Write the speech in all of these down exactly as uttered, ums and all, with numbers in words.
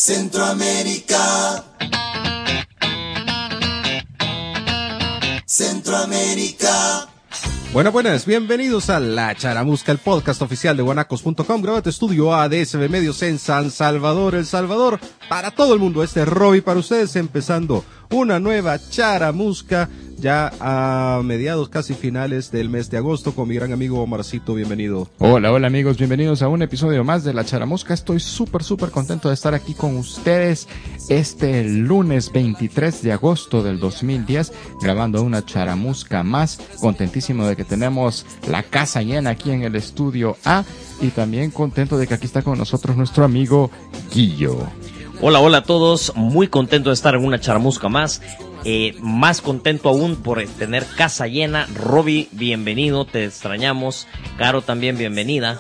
Centroamérica. Centroamérica. Bueno, buenas, bienvenidos a La Charamusca, el podcast oficial de guanacos punto com. Grabate Estudio A D S B Medios en San Salvador, El Salvador. Para todo el mundo, este es Robbie para ustedes, empezando una nueva Charamusca ya a mediados, casi finales del mes de agosto, con mi gran amigo Omarcito. Bienvenido. Hola, hola amigos, bienvenidos a un episodio más de La Charamusca. Estoy súper, súper contento de estar aquí con ustedes este lunes veintitrés de agosto del dos mil diez, grabando una Charamusca más. Contentísimo de que tenemos la casa llena aquí en el estudio A, y también contento de que aquí está con nosotros nuestro amigo Guillo. Hola, hola a todos, muy contento de estar en una Charamusca más. Eh, más contento aún por tener casa llena. Robbie, bienvenido, te extrañamos. Caro también, bienvenida.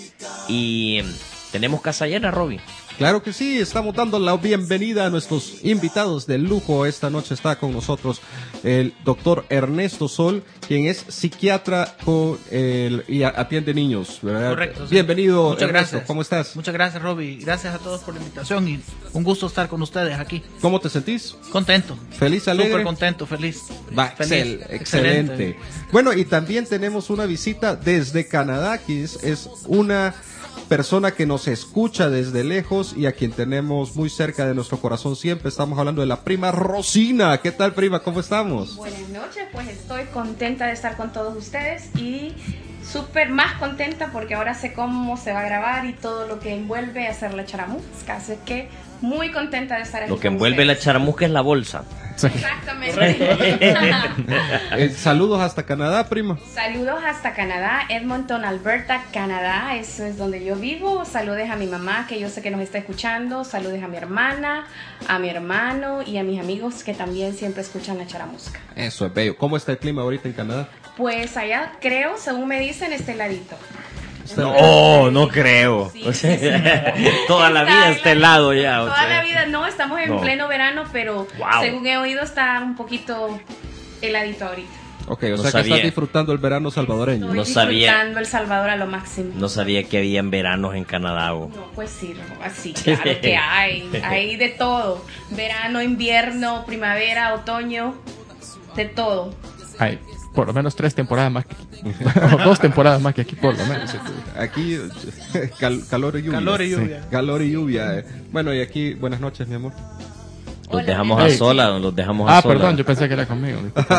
Y tenemos casa llena, Robbie. Claro que sí, estamos dando la bienvenida a nuestros invitados de lujo. Esta noche está con nosotros el doctor Ernesto Sol, quien es psiquiatra con el, y atiende niños, ¿verdad? Correcto. Sí. Bienvenido, Muchas Ernesto. gracias. ¿Cómo estás? Muchas gracias, Robbie. Gracias a todos por la invitación y un gusto estar con ustedes aquí. ¿Cómo te sentís? Contento. ¿Feliz, alegre? Súper contento, feliz. Va, feliz. excel, excelente. excelente. Bueno, y también tenemos una visita desde Canadá, que es, es una persona que nos escucha desde lejos y a quien tenemos muy cerca de nuestro corazón siempre. Estamos hablando de la prima Rosina. ¿Qué tal, prima? ¿Cómo estamos? Buenas noches, pues estoy contenta de estar con todos ustedes y súper más contenta porque ahora sé cómo se va a grabar y todo lo que envuelve hacer la Charamusca, así que muy contenta de estar aquí. Lo que con envuelve ustedes. la Charamusca es la bolsa. Exactamente. eh, saludos hasta Canadá, prima. Saludos hasta Canadá, Edmonton, Alberta, Canadá, eso es donde yo vivo. Saludos a mi mamá, que yo sé que nos está escuchando. Saludos a mi hermana, a mi hermano y a mis amigos que también siempre escuchan la Charamusca. Eso es bello. ¿Cómo está el clima ahorita en Canadá? Pues allá creo, según me dicen, está heladito. No, no creo. Sí, O sea, sí, sí. toda la vida está helado ya. O Toda sea. la vida, no, estamos en No. pleno verano, pero Wow. según he oído está un poquito heladito ahorita. Ok, o No sea sabía. que estás disfrutando el verano salvadoreño. Estoy No sabía. disfrutando El Salvador a lo máximo. No sabía que había veranos en Canadá. o. No, pues sí, no, así, claro que hay. Hay de todo. Verano, invierno, primavera, otoño, de todo. Hay por lo menos tres temporadas más que aquí. O dos temporadas más que aquí, por lo menos. Aquí cal- calor y lluvia. Calor y lluvia. Sí, calor y lluvia. eh. Bueno, y aquí, buenas noches, mi amor. Los Hola, dejamos mi a amor. solas, los dejamos a Ah, solas. perdón, yo pensé que era conmigo.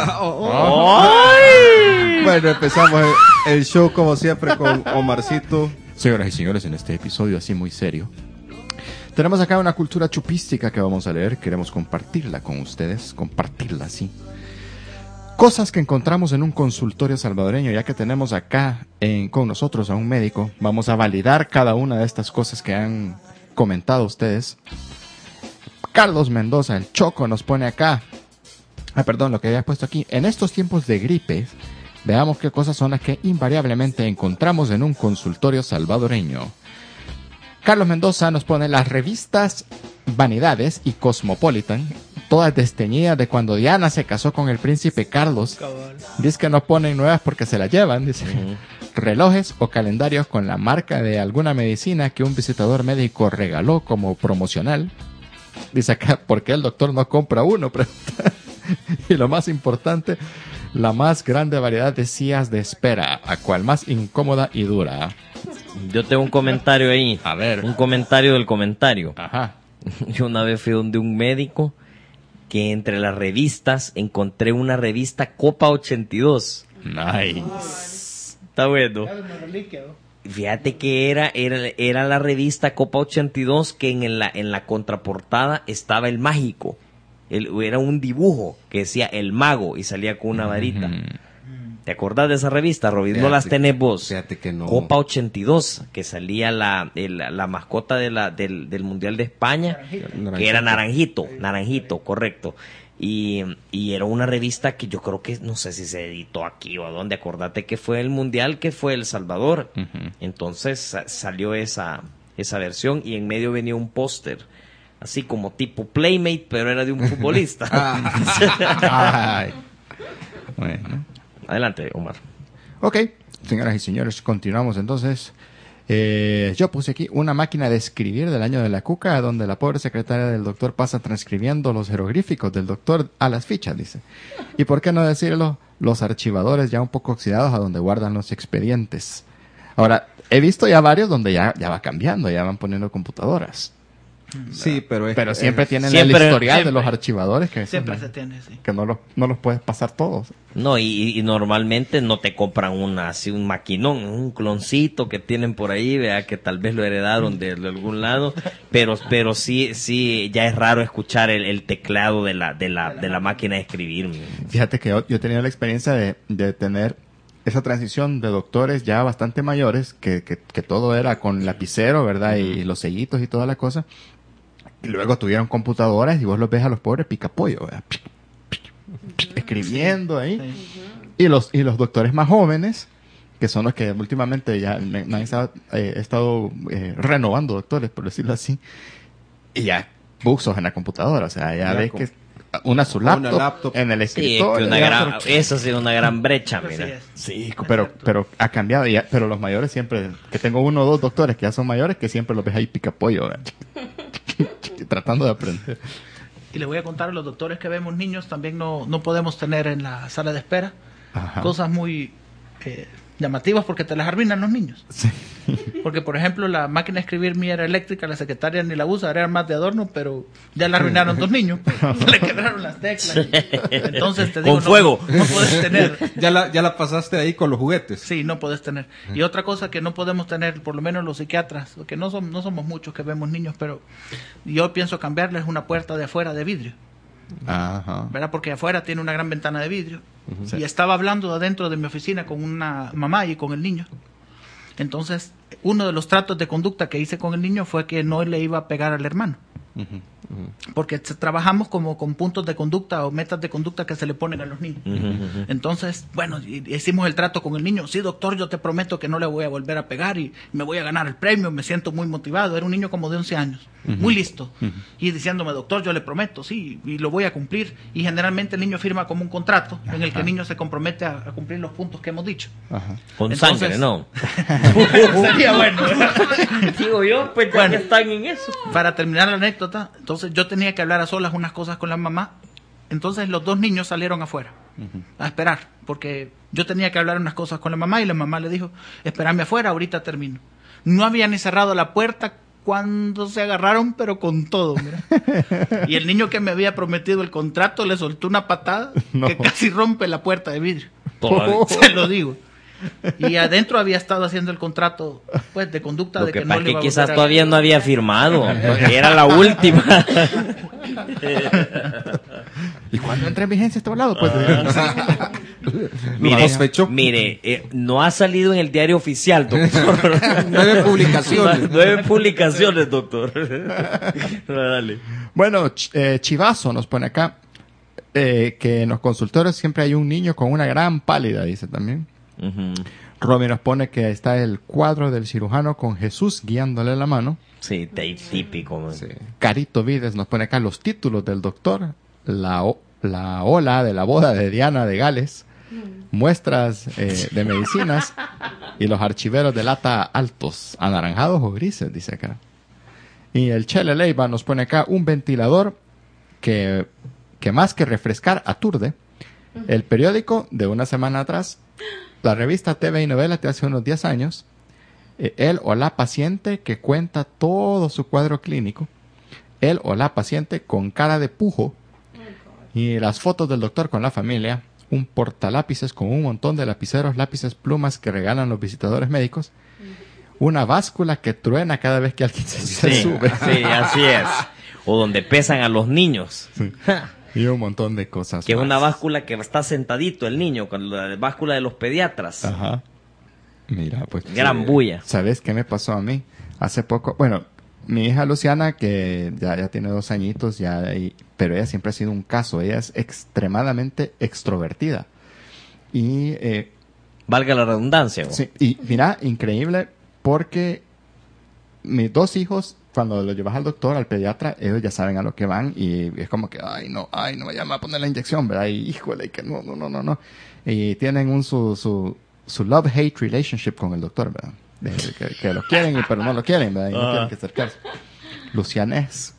Bueno, empezamos el, el show como siempre con Omarcito. Señoras y señores, en este episodio así muy serio, tenemos acá una cultura chupística que vamos a leer. Queremos compartirla con ustedes, compartirla así. Cosas que encontramos en un consultorio salvadoreño. Ya que tenemos acá en, con nosotros a un médico, vamos a validar cada una de estas cosas que han comentado ustedes. Carlos Mendoza, el Choco, nos pone acá. Ah, perdón, lo que había puesto aquí. En estos tiempos de gripe, veamos qué cosas son las que invariablemente encontramos en un consultorio salvadoreño. Carlos Mendoza nos pone las revistas Vanidades y Cosmopolitan, todas desteñidas de cuando Diana se casó con el príncipe Carlos. Cabal. Dice que no ponen nuevas porque se las llevan, dice. Ujú. Relojes o calendarios con la marca de alguna medicina que un visitador médico regaló como promocional. Dice acá, ¿por qué el doctor no compra uno? Pregunta. Y lo más importante, la más grande variedad de sillas de espera, a cual más incómoda y dura. Yo tengo un comentario ahí. A ver. Un comentario del comentario. Ajá. Yo una vez fui donde un médico que entre las revistas encontré una revista Copa ochenta y dos. Nice. Está bueno. Fíjate que era, era, era la revista Copa ochenta y dos que en la, en la contraportada estaba el mágico. El, era un dibujo que decía el mago y salía con una varita. ¿Te acordás de esa revista, Robin? No Fíjate las tenés que- vos. fíjate que no. Copa ochenta y dos, que salía la, el- la mascota de la, del, del Mundial de España, que era Naranjito, Naranjito, correcto. Y, y era una revista que yo creo que, no sé si se editó aquí o a dónde, acordate que fue el Mundial, que fue El Salvador. Ujú. Entonces sa- salió esa, esa versión y en medio venía un póster, así como tipo Playmate, pero era de un futbolista. Ay. Bueno. Adelante, Omar. Ok, señoras y señores, continuamos entonces. Eh, yo puse aquí una máquina de escribir del año de la cuca, donde la pobre secretaria del doctor pasa transcribiendo los jeroglíficos del doctor a las fichas, dice. Y por qué no decirlo, los archivadores ya un poco oxidados a donde guardan los expedientes. Ahora, he visto ya varios donde ya, ya va cambiando, ya van poniendo computadoras. Sí, pero es, Pero siempre es- tienen siempre- el historial siempre. de los archivadores que, Siempre se tiene, sí. que no, los, no los puedes pasar todos. No, y, y normalmente no te compran una, así un maquinón, un cloncito que tienen por ahí, vea, que tal vez lo heredaron de, de algún lado, pero, pero sí, sí, ya es raro escuchar el, el teclado de la, de la, de la máquina de escribir. Fíjate que yo, yo he tenido la experiencia de, de tener esa transición de doctores ya bastante mayores, que, que, que todo era con lapicero, ¿verdad? Y los sellitos y toda la cosa. Y luego tuvieron computadoras y vos los ves a los pobres picapollo, ¿verdad? Escribiendo ahí. Sí. Y los, y los doctores más jóvenes, que son los que últimamente ya me, me han estado, eh, he estado eh, renovando doctores, por decirlo así, y ya buzos en la computadora, o sea, ya, Ya ves con- que una su Una laptop, laptop. en el Sí, es que escritorio. una ya, gran, pero- eso sí es una gran brecha, Así mira. es. Sí, pero, pero ha cambiado, ya, pero los mayores siempre, que tengo uno o dos doctores que ya son mayores, que siempre los ves ahí picapollo, ¿verdad? Tratando de aprender. Y le voy a contar a los doctores que vemos niños, también no, no podemos tener en la sala de espera Ajá. cosas muy eh, llamativas porque te las arruinan los niños. Sí. Porque, por ejemplo, la máquina de escribir mía era eléctrica, la secretaria ni la usa, era más de adorno, pero ya la arruinaron dos niños. Se le quebraron las teclas. Entonces te digo, Con no, fuego. no puedes tener. ya la, ya la pasaste ahí con los juguetes. Sí, no puedes tener. Y otra cosa que no podemos tener, por lo menos los psiquiatras, que no, son, no somos muchos que vemos niños, pero yo pienso cambiarles una puerta de afuera de vidrio, Ajá. ¿verdad? Porque afuera tiene una gran ventana de vidrio. Sí. Y estaba hablando adentro de mi oficina con una mamá y con el niño. Entonces, uno de los tratos de conducta que hice con el niño fue que no le iba a pegar al hermano. Porque t- trabajamos como con puntos de conducta o metas de conducta que se le ponen a los niños. Entonces, bueno, y- hicimos el trato con el niño. Sí, doctor, yo te prometo que no le voy a volver a pegar y me voy a ganar el premio, me siento muy motivado. Era un niño como de once años, muy listo. Y diciéndome, doctor, yo le prometo, sí, y lo voy a cumplir. Y generalmente el niño firma como un contrato en el que el niño se compromete a, a cumplir los puntos que hemos dicho. Ajá. Con Entonces- sangre, ¿no? Sería bueno. Digo yo, pues ya Bueno. que están en eso. Para terminar la anécdota, entonces yo tenía que hablar a solas unas cosas con la mamá. Entonces los dos niños salieron afuera a esperar, porque yo tenía que hablar unas cosas con la mamá y la mamá le dijo, espérame afuera, ahorita termino. No había ni cerrado la puerta cuando se agarraron, pero con todo, mira. Y el niño que me había prometido el contrato le soltó una patada No. que casi rompe la puerta de vidrio. Todavía. Se lo digo. Y adentro había estado haciendo el contrato pues de conducta Lo de que que, pasa no es le que iba a quizás volver a- todavía no había firmado. Era la última. ¿Y cuándo entra en vigencia este volado? Pues, Mire, sospechó. mire eh, no ha salido en el diario oficial, doctor. Nueve publicaciones. Nueve publicaciones, doctor. Dale. Bueno, Ch- eh, Chivazo nos pone acá eh, que en los consultorios siempre hay un niño con una gran pálida, dice también. Ujú. Romy nos pone que está el cuadro del cirujano con Jesús guiándole la mano. Sí, te- típico. Man. Sí. Carito Vides nos pone acá los títulos del doctor, la, o- la ola de la boda de Diana de Gales, muestras eh, de medicinas y los archiveros de lata altos, anaranjados o grises, dice acá. Y el Chele Leiva nos pone acá un ventilador que, que más que refrescar aturde. El periódico de una semana atrás, la revista T V y Novela de hace unos diez años, eh, él o la paciente que cuenta todo su cuadro clínico, él o la paciente con cara de pujo, y las fotos del doctor con la familia, un portalápices con un montón de lapiceros, lápices, plumas que regalan los visitadores médicos, una báscula que truena cada vez que alguien se, se Sí, sube, sí, así es. O donde pesan a los niños. y un montón de cosas Que es más. una báscula que está sentadito el niño, con la báscula de los pediatras. Ajá. Mira, pues. Gran eh, bulla. ¿Sabes qué me pasó a mí? Hace poco, bueno, mi hija Luciana, que ya, ya tiene dos añitos, ya, y- pero ella siempre ha sido un caso. Ella es extremadamente extrovertida. Y, eh, Valga la redundancia. ¿no? sí, y mira, increíble, porque mis dos hijos, cuando los llevas al doctor, al pediatra, ellos ya saben a lo que van y es como que, ay, no, ay, no me llama a poner la inyección, ¿verdad? Y híjole, que no, no, no, no, no. Y tienen un su, su, su love-hate relationship con el doctor, ¿verdad? de- que, que lo quieren, pero no lo quieren, ¿verdad? Y no Ah. quieren que acercarse. Luciana es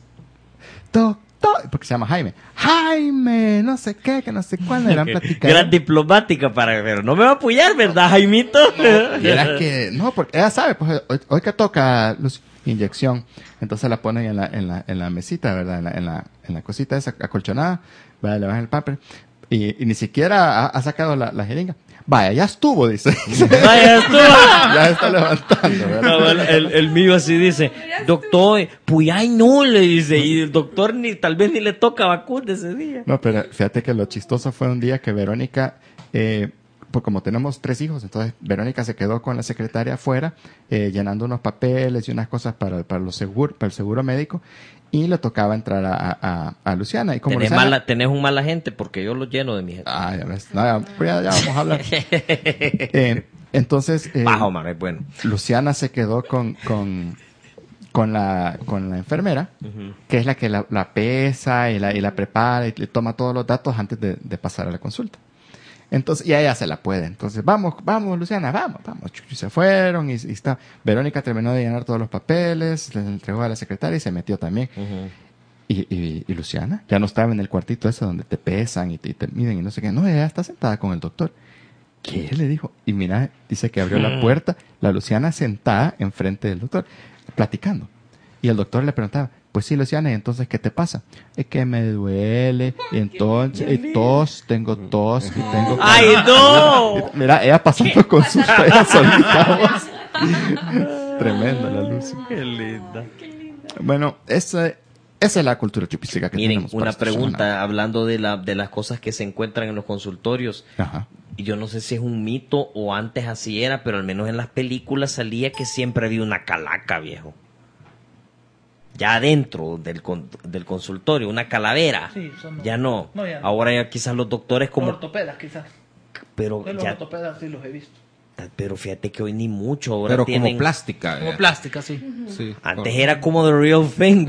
doctor, porque se llama Jaime. Jaime, no sé qué, que no sé cuándo, eran platicando. Gran diplomática para... Pero no me va a apoyar, ¿verdad, Jaimito? Y era que, no, porque ella sabe, pues hoy, hoy que toca Lucy, inyección, entonces la ponen en la, en la, en la mesita, ¿verdad? En la, en la, en la cosita esa acolchonada, ¿verdad? Le bajan el papel y, y ni siquiera ha, ha sacado la, la jeringa. Vaya, ya estuvo, dice. Vaya, estuvo. Ya está levantando, ¿verdad? No, el, el- el mío así dice, doctor, pues ay no, le dice, y el doctor ni tal vez ni le toca vacuna ese día. No, pero fíjate que lo chistoso fue un día que Verónica, eh, pues como tenemos tres hijos, entonces Verónica se quedó con la secretaria afuera, eh, llenando unos papeles y unas cosas para, para, los seguro, para el seguro médico, y le tocaba entrar a, a, a Luciana. Y como Tenés, Luciana- mala, tenés un mala gente porque yo lo lleno de mi gente. Ah, ya ves. No, ya, pues ya, ya vamos a hablar. Eh, entonces, eh, Bajo, man, es bueno. Luciana se quedó con, con, con, la, con la enfermera, que es la que la, la pesa y la, y la prepara y le toma todos los datos antes de, de pasar a la consulta. Entonces, y a ella se la puede. Entonces, vamos, vamos, Luciana, vamos, vamos. Y se fueron y, y está. Verónica terminó de llenar todos los papeles, le entregó a la secretaria y se metió también. Ujú. Y, y, y Luciana ya no estaba en el cuartito ese donde te pesan y te, y te miden y no sé qué. No, ella está sentada con el doctor. ¿Qué le dijo? Y mira, dice que abrió la puerta, la Luciana sentada enfrente del doctor, platicando. Y el doctor le preguntaba, pues sí, Luciana, ¿y entonces qué te pasa? Es que me duele, y entonces, y tos, tengo tos, y tengo... ¡Ay, no! Mira, ella pasando consulta, ella solita, vos. Tremenda la Lucy. Qué linda. Bueno, esa, esa es la cultura chupística que Miren, tenemos. para una esta pregunta, semana. hablando de, la, de las cosas que se encuentran en los consultorios. Ajá. Y yo no sé si es un mito o antes así era, pero al menos en las películas salía que siempre había una calaca, viejo. Ya adentro del, con- del consultorio, una calavera. Sí, eso no. Ya no. No, ya no. Ahora ya quizás los doctores Como como... ortopedas, quizás. Pero, Yo los ya, ortopedas sí los he visto. pero fíjate que hoy ni mucho. Ahora Pero tienen... como plástica. Como eh. plástica, sí. Sí, Antes con- era como the real thing.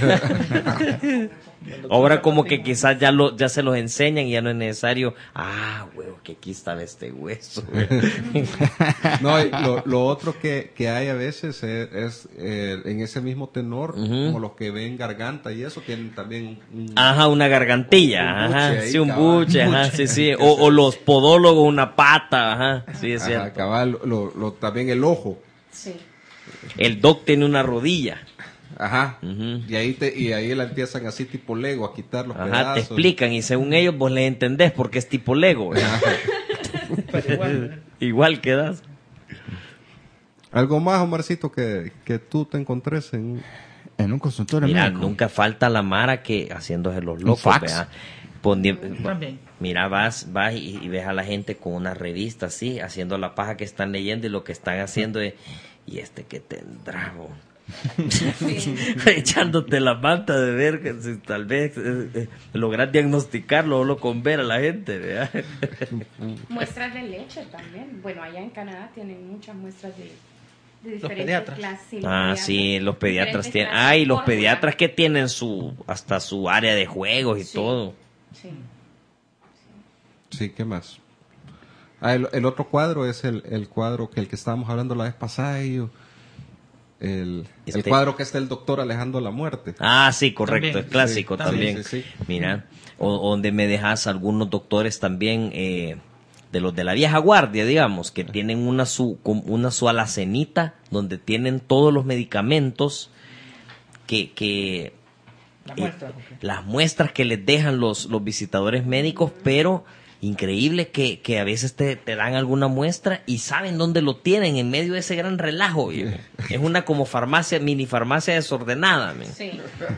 Ahora como que quizás ya lo ya se los enseñan y ya no es necesario. Ah, huevo, que aquí estaba este hueso. No, y lo, lo otro que, que hay a veces es, es, eh, en ese mismo tenor, Ujú. como los que ven garganta y eso, tienen también un... Ajá, una gargantilla, Un buche ajá, ahí, sí, un cabal. buche, Un ajá, buche. sí, sí, o, o los podólogos, una pata, ajá, sí, es Ajá, cierto. cabal, lo, lo- también el ojo. Sí. El doc tiene una rodilla, Ajá. Ujú. Y ahí te, y ahí la empiezan así tipo Lego a quitar los ajá, pedazos. te explican y según ellos vos les entendés porque es tipo Lego, Ajá. Pero igual, igual quedas. Algo más, Omarcito, que, que tú te encontres en... En un consultorio Mira, médico. nunca falta la mara que haciéndose los locos, fax. ¿verdad? Poni- También. Mira, vas, vas y, y ves a la gente con una revista así, haciendo la paja que están leyendo y lo que están haciendo es, y este que tendrá, bo?" echándote la manta de ver que si tal vez eh, eh, logras diagnosticarlo solo con ver a la gente, ¿verdad? Muestras de leche también. Bueno, allá en Canadá tienen muchas muestras de, de diferentes pediatras. clases. Sí, Ah, sí, los pediatras Diferentes tienen, clases ay, de los fórmula. pediatras que tienen su, hasta su área de juegos y Sí. todo. Sí. Sí, ¿qué más? Ah, el, el otro cuadro es el, el cuadro que el que estábamos hablando la vez pasada. y yo- el, Este- el cuadro que está el doctor alejando la muerte. Ah, sí, correcto, También. es clásico Sí, también. sí, sí, sí. Mira, o, donde me dejas algunos doctores también, eh, de los de la vieja guardia, digamos, que tienen una su, com- una su alacenita donde tienen todos los medicamentos que, que La eh, muestra. ok. las muestras que les dejan los, los visitadores médicos, pero increíble que, que a veces te, te dan alguna muestra y saben dónde lo tienen en medio de ese gran relajo. viejo. Es una como farmacia, mini farmacia desordenada. men. Sí.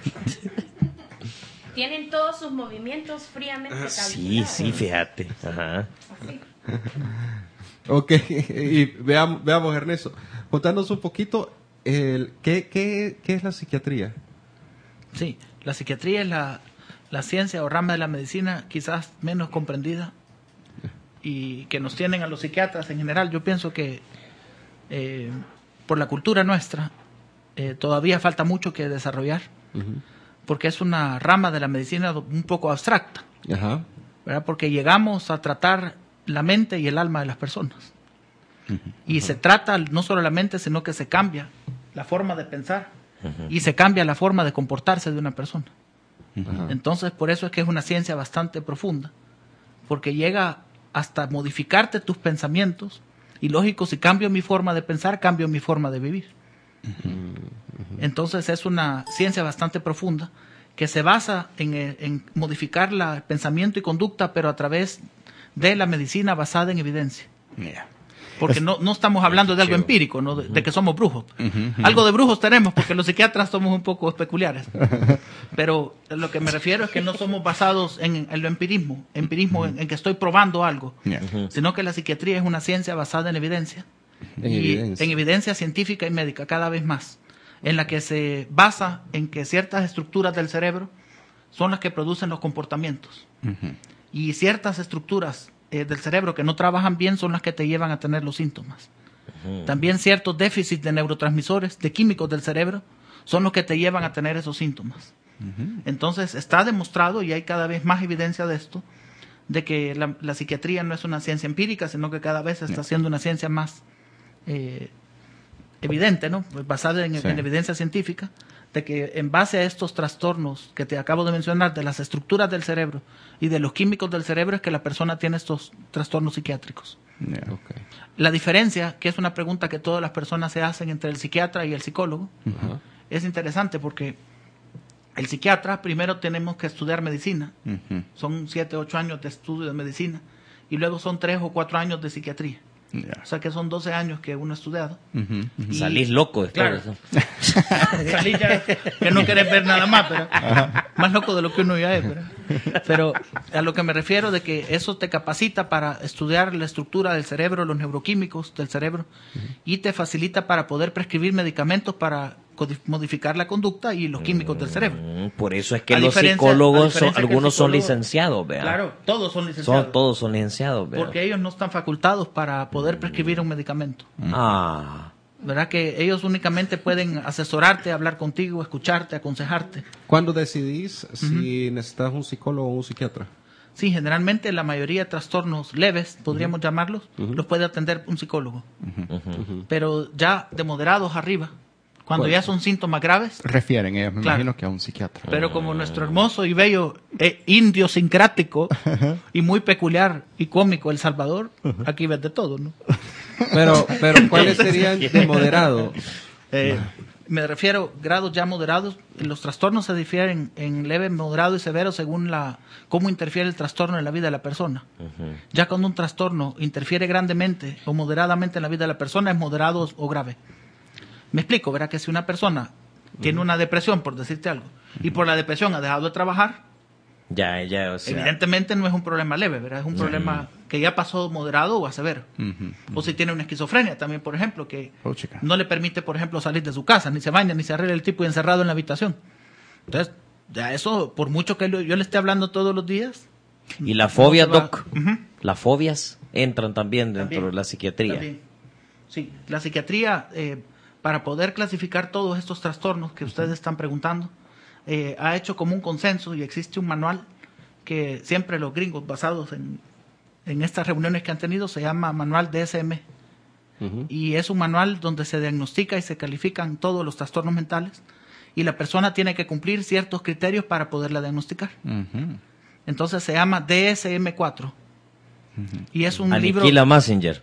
Tienen todos sus movimientos fríamente calculados. Sí, sí, fíjate. Ajá. Así. Ok, y veamos, veamos Ernesto, contanos un poquito, el, ¿qué, qué, ¿qué es la psiquiatría? Sí, la psiquiatría es la, la ciencia o rama de la medicina quizás menos comprendida y que nos tienen a los psiquiatras en general. Yo pienso que eh, por la cultura nuestra eh, todavía falta mucho que desarrollar porque es una rama de la medicina un poco abstracta, Ajá. ¿verdad? Porque llegamos a tratar la mente y el alma de las personas. Uh-huh. Y se trata no solo la mente, sino que se cambia la forma de pensar uh-huh. y se cambia la forma de comportarse de una persona. Uh-huh. Entonces, por eso es que es una ciencia bastante profunda, porque llega hasta modificarte tus pensamientos, y lógico, si cambio mi forma de pensar, cambio mi forma de vivir. Uh-huh. Uh-huh. Entonces es una ciencia bastante profunda que se basa en, en modificar la, el pensamiento y conducta, pero a través de la medicina basada en evidencia. Yeah. Porque es, no, no estamos hablando de algo chivo. empírico, ¿no? de, de que somos brujos. Uh-huh, uh-huh. Algo de brujos tenemos, porque los psiquiatras somos un poco peculiares. Pero lo que me refiero es que no somos basados en, en lo empirismo, empirismo uh-huh. en, en que estoy probando algo, yeah. uh-huh. sino que la psiquiatría es una ciencia basada en evidencia. En, y, evidencia. en evidencia científica y médica, cada vez más, en la que se basa en que ciertas estructuras del cerebro son las que producen los comportamientos. Uh-huh. Y ciertas estructuras eh, del cerebro que no trabajan bien son las que te llevan a tener los síntomas. Uh-huh. También ciertos déficits de neurotransmisores, de químicos del cerebro, son los que te llevan a tener esos síntomas. Uh-huh. Entonces está demostrado, y hay cada vez más evidencia de esto, de que la, la psiquiatría no es una ciencia empírica, sino que cada vez está siendo una ciencia más eh, evidente, ¿no? Basada en, sí. en evidencia científica, de que en base a estos trastornos que te acabo de mencionar, de las estructuras del cerebro y de los químicos del cerebro, es que la persona tiene estos trastornos psiquiátricos. Yeah, okay. La diferencia, que es una pregunta que todas las personas se hacen entre el psiquiatra y el psicólogo, uh-huh. es interesante porque el psiquiatra primero tenemos que estudiar medicina, uh-huh. son siete, ocho años de estudio de medicina, y luego son tres o cuatro años de psiquiatría. Yeah. O sea que son doce años que uno ha estudiado. Uh-huh. Y, salís loco después. Claro, salís ya que no querés ver nada más, pero más loco de lo que uno ya es. Pero, pero a lo que me refiero de que eso te capacita para estudiar la estructura del cerebro, los neuroquímicos del cerebro, uh-huh. y te facilita para poder prescribir medicamentos para modificar la conducta y los químicos del cerebro. Por eso es que a los psicólogos, son, algunos son licenciados, ¿vea? Claro, todos son licenciados. Son, todos son licenciados, ¿vea? Porque ellos no están facultados para poder prescribir un medicamento. Ah. ¿Verdad? Que ellos únicamente pueden asesorarte, hablar contigo, escucharte, aconsejarte. ¿Cuándo decidís si uh-huh. necesitas un psicólogo o un psiquiatra? Sí, generalmente la mayoría de trastornos leves, podríamos uh-huh. llamarlos, uh-huh. los puede atender un psicólogo. Uh-huh. Uh-huh. Pero ya de moderados arriba, cuando bueno, ya son síntomas graves. Refieren ellos, me claro. imagino que a un psiquiatra. Pero como nuestro hermoso y bello eh, idiosincrático y muy peculiar y cómico El Salvador, aquí ves de todo, ¿no? Pero, pero ¿cuáles serían de moderado? Eh, me refiero grados ya moderados. Los trastornos se difieren en leve, moderado y severo según la cómo interfiere el trastorno en la vida de la persona. Uh-huh. Ya cuando un trastorno interfiere grandemente o moderadamente en la vida de la persona, es moderado o grave. Me explico, ¿verdad? Que si una persona uh-huh. tiene una depresión, por decirte algo, uh-huh. y por la depresión ha dejado de trabajar, ya, ya, o sea... evidentemente no es un problema leve, ¿verdad? Es un uh-huh. problema que ya pasó moderado o a severo. Uh-huh. Uh-huh. O si tiene una esquizofrenia también, por ejemplo, que oh, no le permite, por ejemplo, salir de su casa, ni se baña, ni se arregla el tipo y encerrado en la habitación. Entonces, ya eso, por mucho que yo le esté hablando todos los días... Y la fobia, no Doc, uh-huh. las fobias entran también dentro también, de la psiquiatría. También. Sí, la psiquiatría... Eh, para poder clasificar todos estos trastornos que ustedes están preguntando, eh, ha hecho como un consenso y existe un manual que siempre los gringos, basados en, en estas reuniones que han tenido, se llama Manual D S M. Uh-huh. Y es un manual donde se diagnostica y se califican todos los trastornos mentales y la persona tiene que cumplir ciertos criterios para poderla diagnosticar. Uh-huh. Entonces se llama D S M cuatro. Uh-huh. Y es un Aniquila libro... Messenger.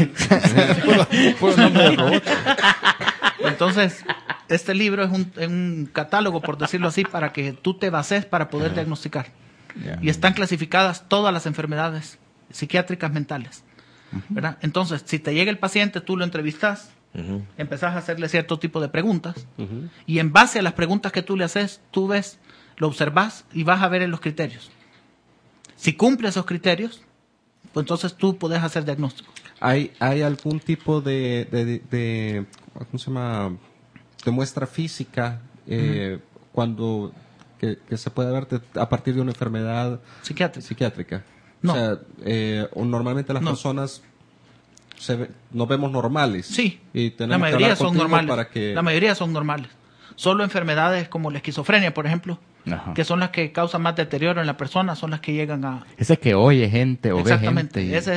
Entonces, este libro es un, un catálogo, por decirlo así, para que tú te bases para poder uh-huh. diagnosticar. Yeah. Y están clasificadas todas las enfermedades psiquiátricas mentales. Uh-huh. ¿Verdad? Entonces, si te llega el paciente, tú lo entrevistas, uh-huh. empezás a hacerle cierto tipo de preguntas, uh-huh. y en base a las preguntas que tú le haces, tú ves, lo observas y vas a ver en los criterios. Si cumple esos criterios, pues entonces tú puedes hacer diagnóstico. ¿Hay, hay algún tipo de, de, de, de ¿cómo se llama? De muestra física eh, uh-huh. cuando que, que se puede ver de, a partir de una enfermedad psiquiátrica? psiquiátrica? No. O sea, eh, normalmente las no. personas se ve, nos vemos normales. Sí, y la mayoría son normales. Para que... La mayoría son normales. Solo enfermedades como la esquizofrenia, por ejemplo, ajá. que son las que causan más deterioro en la persona, son las que llegan a... Ese que oye gente o ve gente. Exactamente, y... ese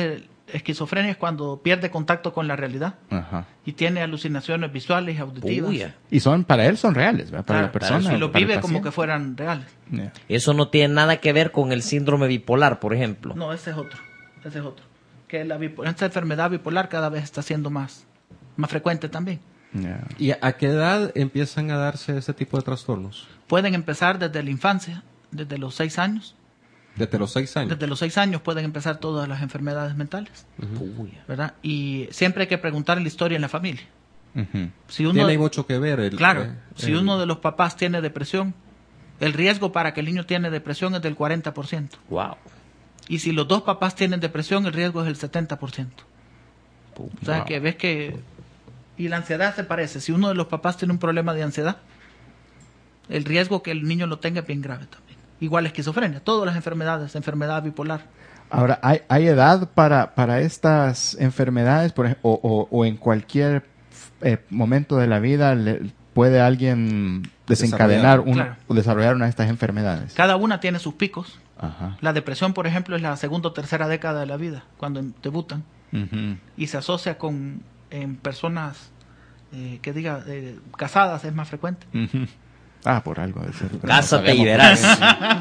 esquizofrenia es cuando pierde contacto con la realidad Ajá. y tiene alucinaciones visuales y auditivas. Puya. Y son, para él son reales, ¿verdad? Para Claro, la persona. claro, y lo para el vive como paciente. que fueran reales. Yeah. Eso no tiene nada que ver con el síndrome bipolar, por ejemplo. No, ese es otro. Ese es otro. Que la bipo- esta enfermedad bipolar cada vez está siendo más, más frecuente también. Yeah. ¿Y a qué edad empiezan a darse ese tipo de trastornos? Pueden empezar desde la infancia, desde los seis años. Desde los seis años. Desde los seis años pueden empezar todas las enfermedades mentales, Puya. ¿verdad? Y siempre hay que preguntar la historia en la familia. Ujú. Si uno, Tiene mucho que ver. El, claro, eh, si el- uno de los papás tiene depresión, el riesgo para que el niño tiene depresión es del cuarenta por ciento. Wow. Y si los dos papás tienen depresión, el riesgo es del setenta por ciento. O sea, Wow. que ves que... Y la ansiedad se parece. Si uno de los papás tiene un problema de ansiedad, el riesgo que el niño lo tenga es bien grave también. Igual esquizofrenia, todas las enfermedades, enfermedad bipolar. Ahora, ¿hay, hay edad para, para estas enfermedades? Por ej- o, o, o en cualquier eh, momento de la vida le- puede alguien desencadenar Desarrollar. una, Claro. o desarrollar una de estas enfermedades. Cada una tiene sus picos. Ajá. La depresión, por ejemplo, es la segunda o tercera década de la vida, cuando debutan. Ujú. Y se asocia con en personas eh, que diga eh, casadas, es más frecuente. Ujú. Ah, por algo de ser. pero no Cásate y sabemos. verás.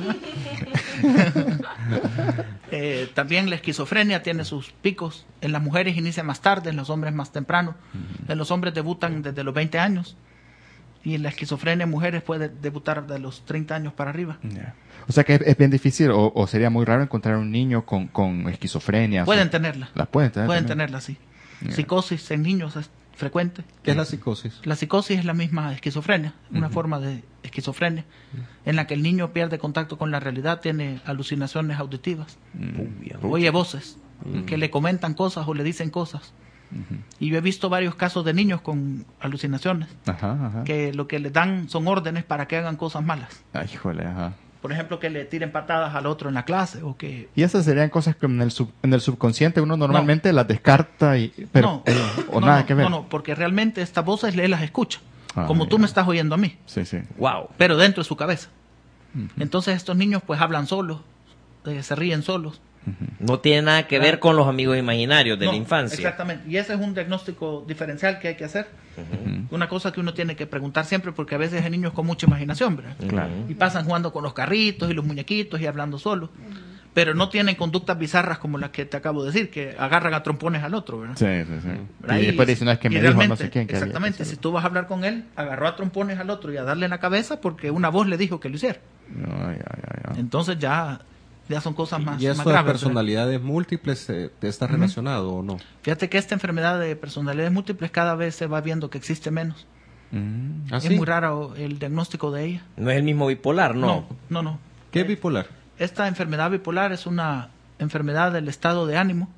Eh, también la esquizofrenia tiene sus picos. En las mujeres inicia más tarde, en los hombres más temprano. En los hombres debutan desde los veinte años. Y en la esquizofrenia en mujeres puede debutar de los treinta años para arriba. Ya. O sea que es, es bien difícil o, o sería muy raro encontrar un niño con, con esquizofrenia. Pueden o sea, tenerla. La pueden tener. Pueden también. tenerla, sí. Ya. Psicosis en niños es frecuente. ¿Qué es la psicosis? La psicosis es la misma esquizofrenia, una forma de esquizofrenia, en la que el niño pierde contacto con la realidad, tiene alucinaciones auditivas, Puya. oye voces, que le comentan cosas o le dicen cosas. Y yo he visto varios casos de niños con alucinaciones, Ajá, ajá. que lo que les dan son órdenes para que hagan cosas malas. Ay, híjole, ajá. Por ejemplo, que le tiren patadas al otro en la clase, o que... Y esas serían cosas que en el, sub- en el subconsciente uno normalmente las descarta, y, pero, no, eh, o no, nada no, que ver. No, no, porque realmente estas voces él las escucha, Ah, como tú ya. me estás oyendo a mí. Sí, sí. Wow. Pero dentro de su cabeza. Entonces estos niños pues hablan solos, eh, se ríen solos. No tiene nada que ver con los amigos imaginarios de No, la infancia. Exactamente. Y ese es un diagnóstico diferencial que hay que hacer. Una cosa que uno tiene que preguntar siempre, porque a veces hay niños con mucha imaginación, ¿verdad? Claro. Y pasan jugando con los carritos y los muñequitos y hablando solos. Pero no tienen conductas bizarras como las que te acabo de decir, que agarran a trompones al otro, ¿verdad? Sí, sí, sí. ¿Verdad? Y después dicen, no, es que y me dijo no realmente, sé quién que había que exactamente, si hacerlo. tú vas a hablar con él, agarró a trompones al otro y a darle en la cabeza porque una voz le dijo que lo hiciera. Ay, ay, ay, ay. Entonces ya, ya son cosas más, ¿Y más eso de graves, ¿verdad? personalidades múltiples eh, está relacionado o no? Fíjate que esta enfermedad de personalidades múltiples cada vez se va viendo que existe menos. Mm. ¿Ah, Es sí? muy raro el diagnóstico de ella. No es el mismo bipolar, no. No, no, no. ¿Qué es bipolar? Esta enfermedad bipolar es una enfermedad del estado de ánimo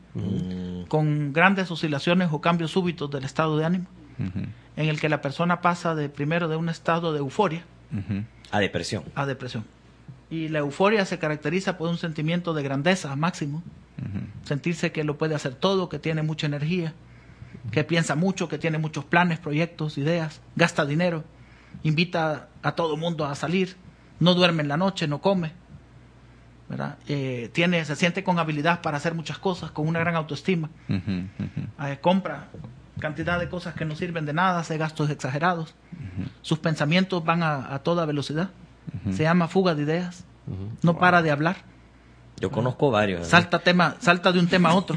con grandes oscilaciones o cambios súbitos del estado de ánimo, Ujú, en el que la persona pasa de primero de un estado de euforia ujú. A depresión. a depresión. Y la euforia se caracteriza por un sentimiento de grandeza máximo, sentirse que lo puede hacer todo, que tiene mucha energía, que piensa mucho, que tiene muchos planes, proyectos, ideas, gasta dinero, invita a todo mundo a salir, no duerme en la noche, no come, ¿verdad? Eh, tiene, se siente con habilidad para hacer muchas cosas, con una gran autoestima, Ujú, ujú. eh, compra cantidad de cosas que no sirven de nada, hace gastos exagerados, sus pensamientos van a, a toda velocidad, se llama fuga de ideas, no para de hablar, Yo conozco varios. ¿eh? salta tema, salta de un tema a otro,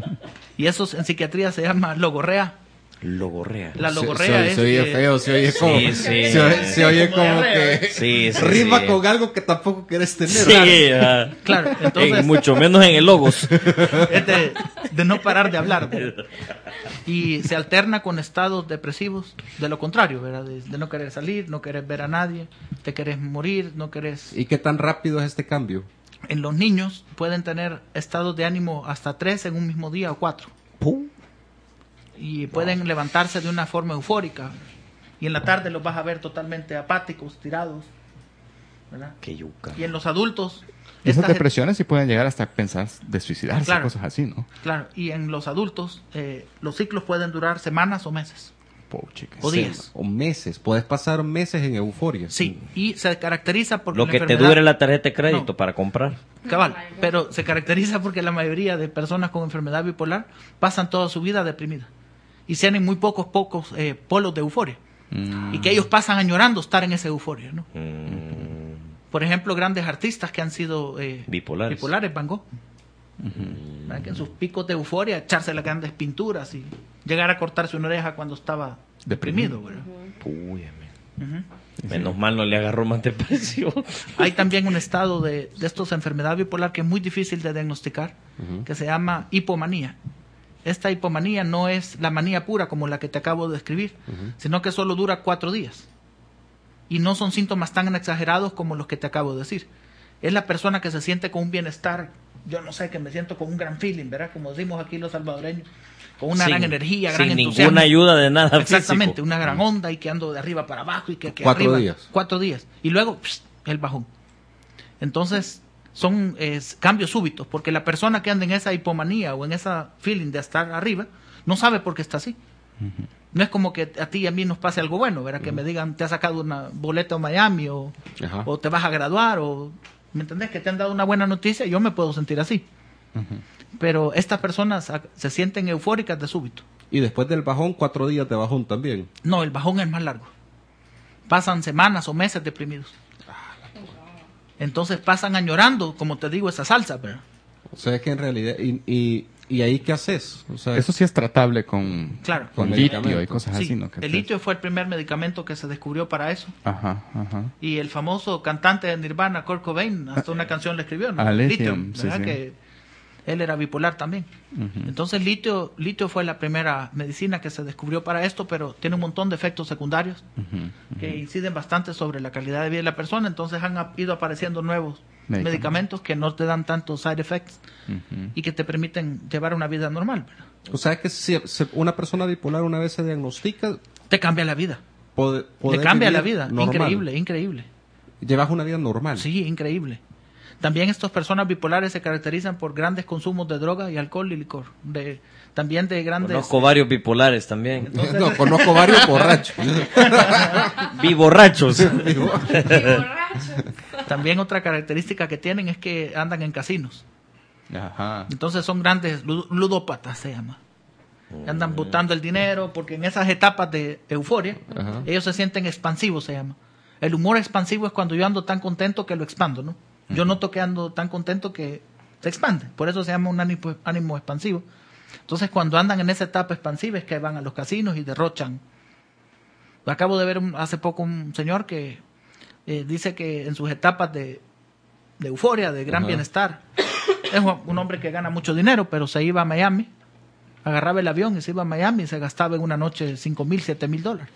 y eso en psiquiatría se llama logorrea. Logorrea. La Se- logorrea se, es se oye que- feo, se oye como, Sí, sí. se, oye- se oye Como como diarrea, que Sí, sí, rima sí. con algo que tampoco quieres tener. Sí, ah. Claro, entonces En mucho menos en el Logos. es de, de no parar de hablar. Y se alterna con estados depresivos, de lo contrario, ¿verdad? De, de no querer salir, no querer ver a nadie, te querés morir, no querés... ¿Y qué tan rápido es este cambio? En los niños pueden tener estados de ánimo hasta tres en un mismo día o cuatro. Y pueden levantarse de una forma eufórica. Y en la tarde los vas a ver totalmente apáticos, tirados, ¿verdad? Qué yuca. Y en los adultos... Y esas estas- depresiones sí pueden llegar hasta pensar de suicidarse, Claro. cosas así, ¿no? Claro, y en los adultos eh, los ciclos pueden durar semanas o meses. Puchica. O días. O meses. Puedes pasar meses en euforia. Sí, y se caracteriza por Lo la que te enfermedad- dure la tarjeta de crédito No. para comprar. Cabal, pero se caracteriza porque la mayoría de personas con enfermedad bipolar pasan toda su vida deprimida y tienen muy pocos, pocos eh, polos de euforia. Mm. Y que ellos pasan añorando estar en esa euforia, ¿no? Mm, Por ejemplo, grandes artistas que han sido eh, Bipolares. bipolares, Van Gogh. ¿Verdad? Que en sus picos de euforia, echarse las grandes pinturas y llegar a cortarse una oreja cuando estaba deprimido. ¿verdad? Uy, men. Ujú. Menos mal no le agarró más depresión. Hay también un estado de, de estos enfermedad bipolar que es muy difícil de diagnosticar, que se llama hipomanía. Esta hipomanía no es la manía pura como la que te acabo de describir, sino que solo dura cuatro días. Y no son síntomas tan exagerados como los que te acabo de decir. Es la persona que se siente con un bienestar, yo no sé, que me siento con un gran feeling, ¿verdad? Como decimos aquí los salvadoreños, con una Sin- gran energía, gran sin entusiasmo. ninguna ayuda de nada Exactamente, físico. una gran onda y que ando de arriba para abajo y que, que Cuatro arriba, días. Cuatro días. Y luego, pss, el bajón. Entonces, son es, cambios súbitos, porque la persona que anda en esa hipomanía o en esa feeling de estar arriba, no sabe por qué está así. No es como que a ti y a mí nos pase algo bueno, ¿verdad? Que me digan, te has sacado una boleta a Miami o, Ajá. o te vas a graduar o, ¿me entendés? Que te han dado una buena noticia, yo me puedo sentir así. Pero estas personas ah, se sienten eufóricas de súbito. Y después del bajón, cuatro días de bajón también. No, el bajón es más largo. Pasan semanas o meses deprimidos. Entonces pasan añorando, como te digo, esa salsa, ¿verdad? O sea, es que en realidad... ¿Y, y, y ahí qué haces? O sea, Eso sí es tratable con, Claro. con Con litio medicamentos. y cosas Sí, así, ¿no? Que el te- litio fue el primer medicamento que se descubrió para eso. Ajá, ajá. Y el famoso cantante de Nirvana, Kurt Cobain, hasta una canción le escribió, ¿no? Ah, Lithium, Lithium, sí, ¿verdad? sí. Que él era bipolar también. Entonces, litio, litio fue la primera medicina que se descubrió para esto, pero tiene un montón de efectos secundarios que inciden bastante sobre la calidad de vida de la persona. Entonces, han ap- ido apareciendo nuevos Medicamentos. medicamentos que no te dan tantos side effects y que te permiten llevar una vida normal, ¿verdad? o sea que si se- una persona bipolar una vez se diagnostica, Te cambia la vida. puede, Le poder cambia la vivir vida. normal. Increíble, increíble. Llevas una vida normal. Sí, increíble. También estas personas bipolares se caracterizan por grandes consumos de droga y alcohol y licor. De, también de grandes... Conozco varios bipolares también. No, conozco varios borrachos. Biborrachos. Y borracho. También otra característica que tienen es que andan en casinos. Ajá. Entonces son grandes lud- ludópatas, se llama. Andan botando el dinero porque en esas etapas de euforia Ajá. ellos se sienten expansivos, se llama. El humor expansivo es cuando yo ando tan contento que lo expando, ¿no? Yo noto que ando tan contento que se expande. Por eso se llama un ánimo, ánimo expansivo. Entonces cuando andan en esa etapa expansiva es que van a los casinos y derrochan. Acabo de ver un- hace poco un señor que eh, dice que en sus etapas de, de euforia, de gran Ajá. bienestar, es un un hombre que gana mucho dinero, pero se iba a Miami, agarraba el avión y se iba a Miami y se gastaba en una noche cinco mil, siete mil dólares.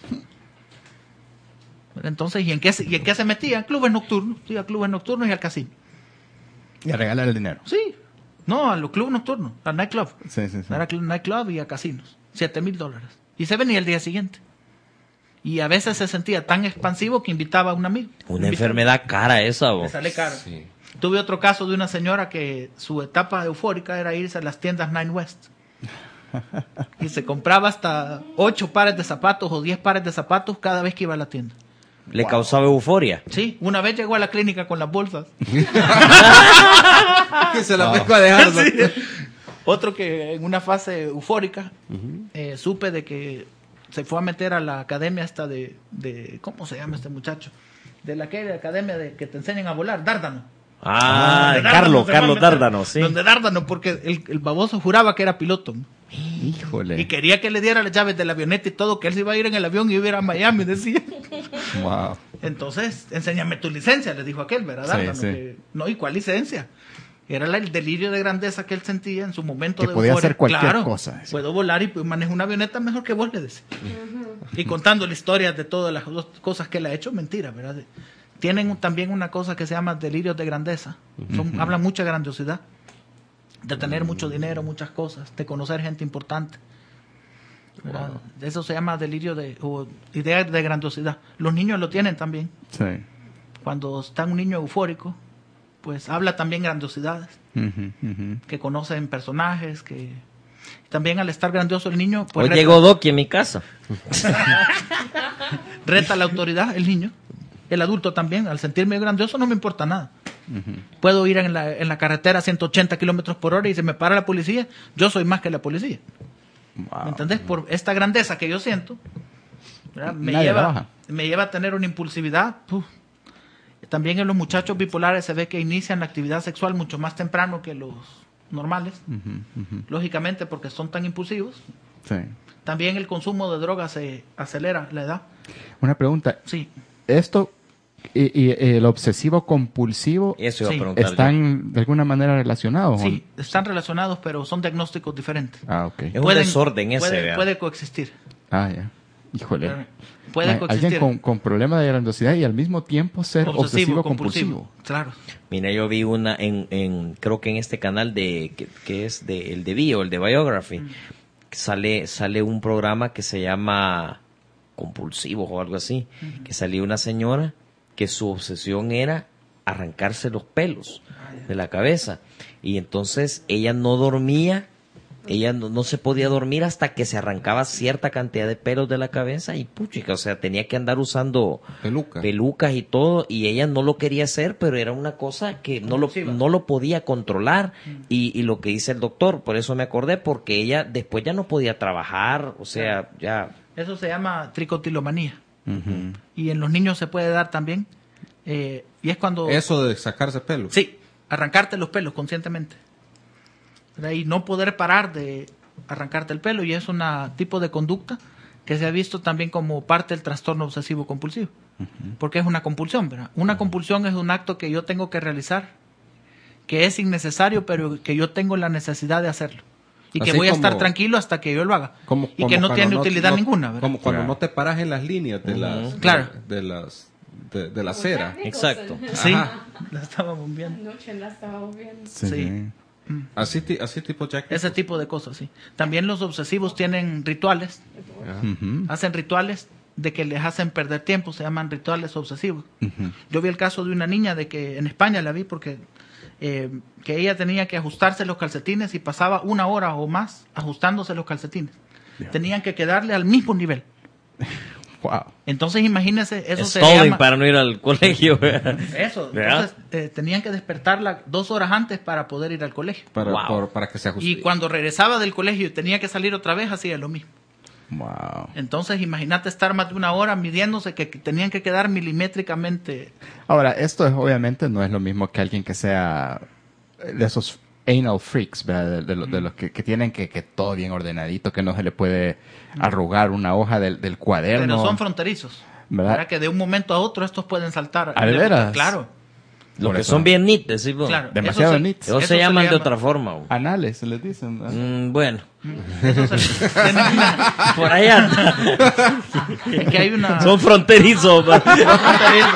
Entonces, ¿y en, qué se, ¿y en qué se metía? En clubes nocturnos, sí, a clubes nocturnos y al casino. Y a regalar el dinero. Sí, no, a los clubes nocturnos, al nightclub. Sí, sí, sí. Era cl- nightclub y a casinos, siete mil dólares. Y se venía el día siguiente. Y a veces se sentía tan expansivo que invitaba a un amigo. Una Invitaba- enfermedad cara esa, Le vos. sale caro. Sí. Tuve otro caso de una señora que su etapa eufórica era irse a las tiendas Nine West. Y se compraba hasta ocho pares de zapatos o diez pares de zapatos cada vez que iba a la tienda. Le causaba euforia. Sí, una vez llegó a la clínica con las bolsas. Que se la vengo a dejar. ¿no? Sí. Otro que en una fase eufórica eh, supe de que se fue a meter a la academia esta de, de ¿cómo se llama este muchacho? De la que academia de que te enseñan a volar, Dárdano. Ah, Donde Carlos, Dárdano se fue a Carlos meter. Dárdano, sí. Donde Dárdano, porque el, el baboso juraba que era piloto. Híjole. Y quería que le diera las llaves de la avioneta y todo, que él se iba a ir en el avión y iba a ir a Miami, decía. Wow. Entonces, enséñame tu licencia, le dijo aquel, ¿verdad? Sí, Dárdano, sí. que- no, ¿y cuál licencia? Era la- el delirio de grandeza que él sentía en su momento Que de podía euforia. hacer cualquier Claro, cosa. puedo volar y pues, manejo una avioneta mejor que vos, le decía. Y contando la historia de todas las dos cosas que él ha hecho, mentira, ¿verdad? Tienen un- también una cosa que se llama delirios de grandeza. Son, hablan mucha grandiosidad. De tener mucho dinero, muchas cosas, de conocer gente importante. ¿verdad? Eso se llama delirio de, o idea de grandiosidad. Los niños lo tienen también. Sí. Cuando está un niño eufórico, pues habla también grandiosidades, Ujú, ujú. que conocen personajes, que También al estar grandioso el niño, pues Hoy reta, llegó Doki en mi casa. reta la autoridad el niño. El adulto también, al sentirme grandioso no me importa nada. Uh-huh. Puedo ir en la, en la carretera a ciento ochenta kilómetros por hora y se me para la policía, yo soy más que la policía. Wow. ¿Me entendés? Por esta grandeza que yo siento, ¿verdad? Me, lleva, me lleva a tener una impulsividad. Uf. También en los muchachos bipolares se ve que inician la actividad sexual mucho más temprano que los normales, uh-huh, uh-huh. lógicamente porque son tan impulsivos. Sí. También el consumo de drogas se acelera la edad. Una pregunta. Sí. Esto y, y el obsesivo compulsivo Eso iba sí. a preguntar están yo. de alguna manera relacionados. Sí, ¿o? Están relacionados, pero son diagnósticos diferentes. Ah, ok. Es un pueden, desorden ese, puede, ¿verdad? puede coexistir. Ah, ya. Híjole. Puede coexistir. Alguien con, con problemas de grandiosidad y al mismo tiempo ser obsesivo, obsesivo compulsivo. compulsivo. Claro. Mira, yo vi una en, en creo que en este canal de que, que es de el de Bio, el de Biography, mm. sale sale un programa que se llama Compulsivos o algo así, mm. que salía una señora que su obsesión era arrancarse los pelos de la cabeza y entonces ella no dormía. Ella no, no se podía dormir hasta que se arrancaba cierta cantidad de pelos de la cabeza y puchica, o sea, tenía que andar usando Peluca. pelucas y todo, y ella no lo quería hacer, pero era una cosa que no lo, no lo podía controlar, y, y lo que dice el doctor, por eso me acordé, porque ella después ya no podía trabajar, o sea, ya... Eso se llama tricotilomanía, uh-huh. y en los niños se puede dar también, eh, y es cuando... Eso de sacarse pelos. Sí, arrancarte los pelos conscientemente. Y no poder parar de arrancarte el pelo, y es un tipo de conducta que se ha visto también como parte del trastorno obsesivo compulsivo, uh-huh. porque es una compulsión, ¿verdad? Una uh-huh. compulsión es un acto que yo tengo que realizar, que es innecesario, pero que yo tengo la necesidad de hacerlo, y Así que voy a estar tranquilo hasta que yo lo haga, como, y que no tiene no, utilidad no, ninguna, ¿verdad? Como cuando claro. no te paras en las líneas de uh-huh. las claro. de, de las de, de la acera. Exacto. Sí, la estábamos viendo. Anoche la estábamos viendo. Sí. sí. Así, así tipo Jack. Ese tipo de cosas, sí. También los obsesivos tienen rituales. Uh-huh. Hacen rituales de que les hacen perder tiempo, se llaman rituales obsesivos. Uh-huh. Yo vi el caso de una niña de que en España la vi porque eh, que ella tenía que ajustarse los calcetines y pasaba una hora o más ajustándose los calcetines. Yeah. Tenían que quedarle al mismo nivel. Wow. Entonces imagínense, eso se Stalling llama... para no ir al colegio. Eso, entonces eh, tenían que despertarla dos horas antes para poder ir al colegio. Para, wow. por, para que se ajuste. Y cuando regresaba del colegio y tenía que salir otra vez, hacía lo mismo. Wow. Entonces imagínate estar más de una hora midiéndose que, que tenían que quedar milimétricamente. Ahora, esto es, obviamente no es lo mismo que alguien que sea de esos anal freaks, ¿verdad? De, de, de, de los que, que tienen que, que todo bien ordenadito, que no se le puede arrugar una hoja del, del cuaderno. Pero son fronterizos, ¿verdad? ¿verdad? Que de un momento a otro estos pueden saltar. ¿A de veras? Claro. Los que son bien nites, ¿sí? Claro, demasiado eso nites. Se, eso se llaman se de otra forma. Bro. Anales, se les dicen. Mm, bueno. Eso se Por allá. Es que hay una... Son fronterizos. Son fronterizos.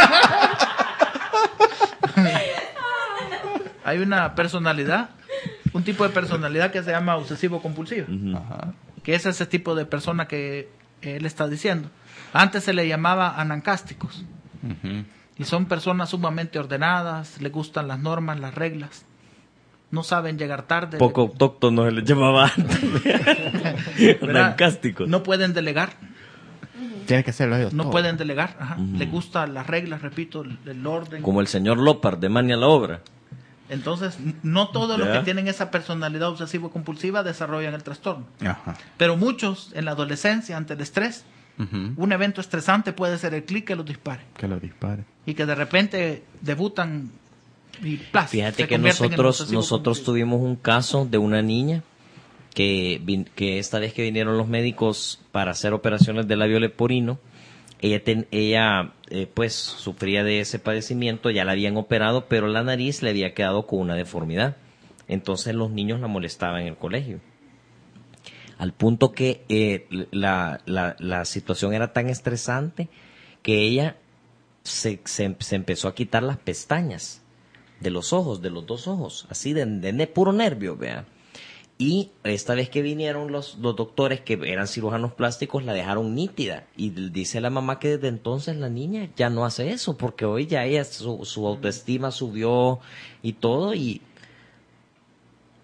Hay una personalidad, un tipo de personalidad que se llama obsesivo compulsivo, uh-huh. que es ese tipo de persona que él está diciendo. Antes se le llamaba anancásticos, uh-huh. y son personas sumamente ordenadas, les gustan las normas, las reglas, no saben llegar tarde. Poco autóctonos se les llamaba antes. Anancásticos. No pueden delegar. Tienen que hacerlo ellos. No todo. pueden delegar, ajá. Uh-huh. Les gustan las reglas, repito, el, el orden. Como el señor Lopar de Mania la Obra. Entonces, no todos los que tienen esa personalidad obsesivo-compulsiva desarrollan el trastorno. Ajá. Pero muchos, en la adolescencia, ante el estrés, uh-huh. un evento estresante puede ser el clic que los dispare. Que los dispare. Y que de repente debutan y plas, Fíjate que nosotros, nosotros tuvimos un caso de una niña que, que esta vez que vinieron los médicos para hacer operaciones de labio leporino, ella, ten, ella eh, pues sufría de ese padecimiento, ya la habían operado, pero la nariz le había quedado con una deformidad. Entonces los niños la molestaban en el colegio. Al punto que eh, la, la, la situación era tan estresante que ella se, se, se empezó a quitar las pestañas de los ojos, de los dos ojos, así de, de, de puro nervio, vea. Y esta vez que vinieron los, los doctores que eran cirujanos plásticos, la dejaron nítida. Y dice la mamá que desde entonces la niña ya no hace eso, porque hoy ya ella, su, su autoestima subió y todo. Y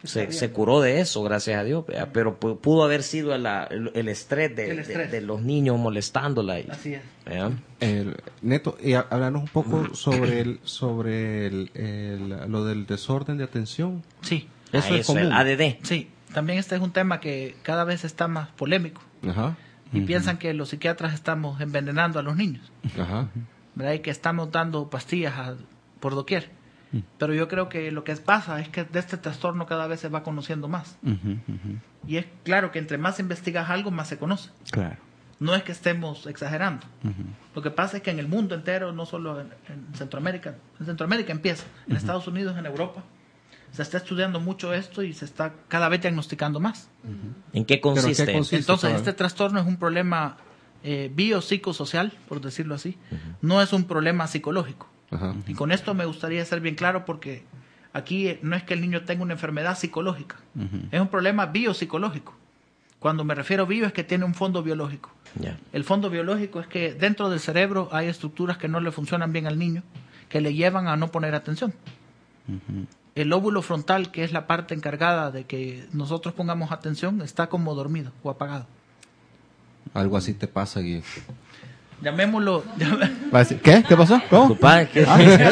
se, se curó de eso, gracias a Dios, ¿verdad? Pero pu- pudo haber sido la- el, el estrés, de, El estrés. De, de los niños molestándola. Y, Así es. ¿verdad? El, Neto, y há- háblanos un poco sobre el, sobre el, el- lo del desorden de atención. Sí, Eso Ah, es común. el A D D. sí. También este es un tema que cada vez está más polémico. Ajá, Y piensan que los psiquiatras estamos envenenando a los niños, ajá. ¿verdad? Y que estamos dando pastillas a- por doquier. Pero yo creo que lo que pasa es que de este trastorno cada vez se va conociendo más. Y es claro que entre más investigas algo, más se conoce. Claro. No es que estemos exagerando. Lo que pasa es que en el mundo entero, no solo en, en Centroamérica, en Centroamérica empieza, en Estados Unidos, en Europa, se está estudiando mucho esto y se está cada vez diagnosticando más. ¿En qué ¿Pero en qué consiste? consiste? Entonces, todavía. este trastorno es un problema eh, biopsicosocial, por decirlo así. No es un problema psicológico. Ajá. Y con esto me gustaría ser bien claro porque aquí eh, no es que el niño tenga una enfermedad psicológica, es un problema biopsicológico. Cuando me refiero a bio es que tiene un fondo biológico. Ya. El fondo biológico es que dentro del cerebro hay estructuras que no le funcionan bien al niño, que le llevan a no poner atención. El lóbulo frontal, que es la parte encargada de que nosotros pongamos atención, está como dormido o apagado. Algo así te pasa, Guille. Llamémoslo... Va a decir, ¿qué? ¿Qué pasó? ¿Cómo? Tu padre, ¿qué?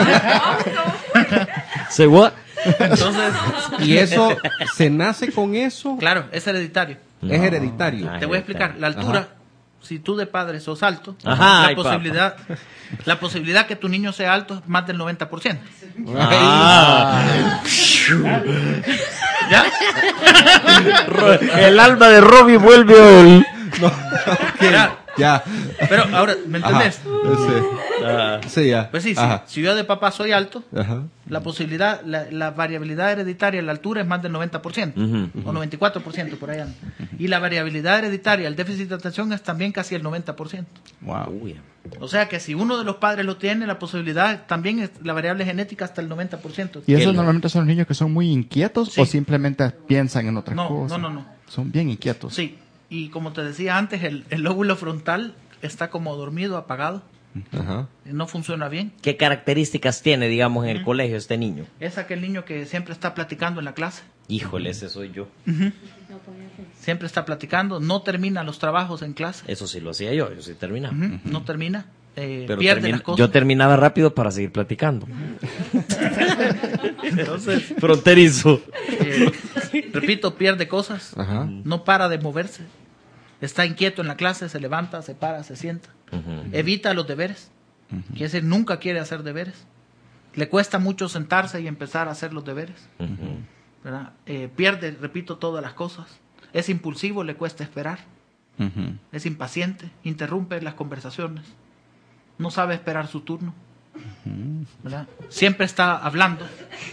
¿Se what? Entonces, ¿Y eso, se nace con eso? claro, es hereditario. Es hereditario. Ah, Te voy a explicar. La altura, Ajá. si tú de padre sos alto, Ajá, la ay, posibilidad la posibilidad que tu niño sea alto es más del noventa por ciento. Ah. ¿Ya? El alma de Robbie vuelve al... Ya. Ya. Pero ahora, ¿me entendés? Ajá. Sí. Sí, ya. Pues sí, sí. Ajá. Si yo de papá soy alto, Ajá. la posibilidad, la, la variabilidad hereditaria, la altura es más del noventa por ciento, Ujú, o noventa y cuatro por ciento por ahí anda. Y la variabilidad hereditaria, el déficit de atención es también casi el noventa por ciento. Wow. Uy, O sea que si uno de los padres lo tiene, la posibilidad también es la variable genética hasta el noventa por ciento. ¿Y esos El- normalmente son los niños que son muy inquietos Sí. o simplemente piensan en otras No, cosas? no, no, no. Son bien inquietos. Sí, y como te decía antes, el, el lóbulo frontal está como dormido, apagado, Ajá. no funciona bien. ¿qué características tiene, digamos, en el colegio este niño? Es aquel niño que siempre está platicando en la clase, Híjole, ese soy yo. siempre está platicando, no termina los trabajos en clase, Eso sí lo hacía yo, yo sí terminaba. Ujú, no termina, eh, Pero pierde termina- las cosas. yo terminaba rápido para seguir platicando. Entonces, Fronterizo. eh, repito, pierde cosas, Ajá. no para de moverse, está inquieto en la clase, se levanta, se para, se sienta, evita los deberes, quiere decir, nunca quiere hacer deberes, le cuesta mucho sentarse y empezar a hacer los deberes, ¿verdad? Eh, pierde, repito, todas las cosas, es impulsivo, le cuesta esperar, Ujú. es impaciente, interrumpe las conversaciones, no sabe esperar su turno, ¿verdad? Siempre está hablando.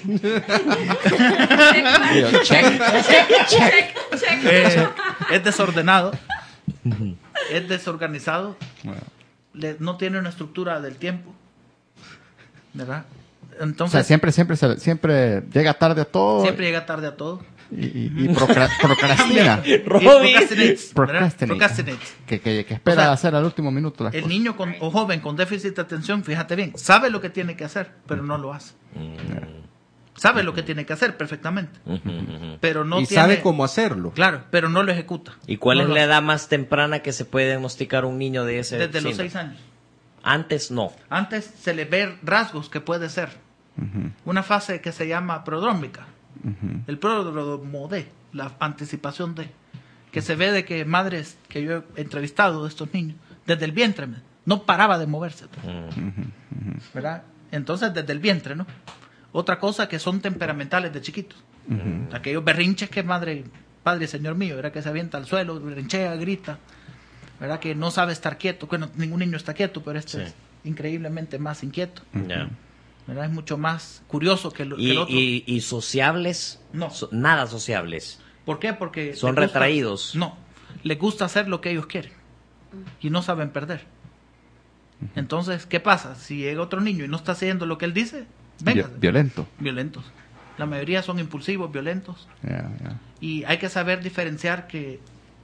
Eh, es desordenado, es desorganizado, le- no tiene una estructura del tiempo, ¿verdad? O Entonces, sea, siempre, siempre, se- siempre llega tarde a todo siempre llega tarde a todo. y, y- y procra- procrastina. Y Robbie. procrastinates, ¿verdad? Procrastinate. Procrastinates. Que, que, que espera O sea, hacer al último minuto las El cosas. niño con, o joven con déficit de atención, fíjate bien, sabe lo que tiene que hacer, pero no lo hace. Sabe lo que tiene que hacer perfectamente, pero no y tiene... sabe cómo hacerlo. Claro, pero no lo ejecuta. ¿Y cuál No es lo la hace. edad más temprana que se puede diagnosticar un niño de ese Desde los síndrome? seis años. Antes no. Antes se le ve rasgos que puede ser. Una fase que se llama prodrómica. El pródromo de, la anticipación de, que se ve de que madres que yo he entrevistado de estos niños, desde el vientre, no paraba de moverse. ¿Verdad? Entonces, desde el vientre, ¿no? Otra cosa que son temperamentales de chiquitos. Aquellos berrinches que madre, padre, señor mío, ¿verdad? Que se avienta al suelo, berrinchea, grita, ¿verdad? Que no sabe estar quieto. Bueno, ningún niño está quieto, pero este Sí. es increíblemente más inquieto. Ya. ¿Verdad? Es mucho más curioso que, lo- que ¿Y, el otro. y, y sociables? No. So- nada sociables. ¿Por qué? Porque Son les gusta- retraídos. No, les gusta hacer lo que ellos quieren y no saben perder. Entonces, ¿qué pasa? Si llega otro niño y no está haciendo lo que él dice, venga, Vi- violento. violentos. La mayoría son impulsivos, violentos. Ya, ya. Y hay que saber diferenciar que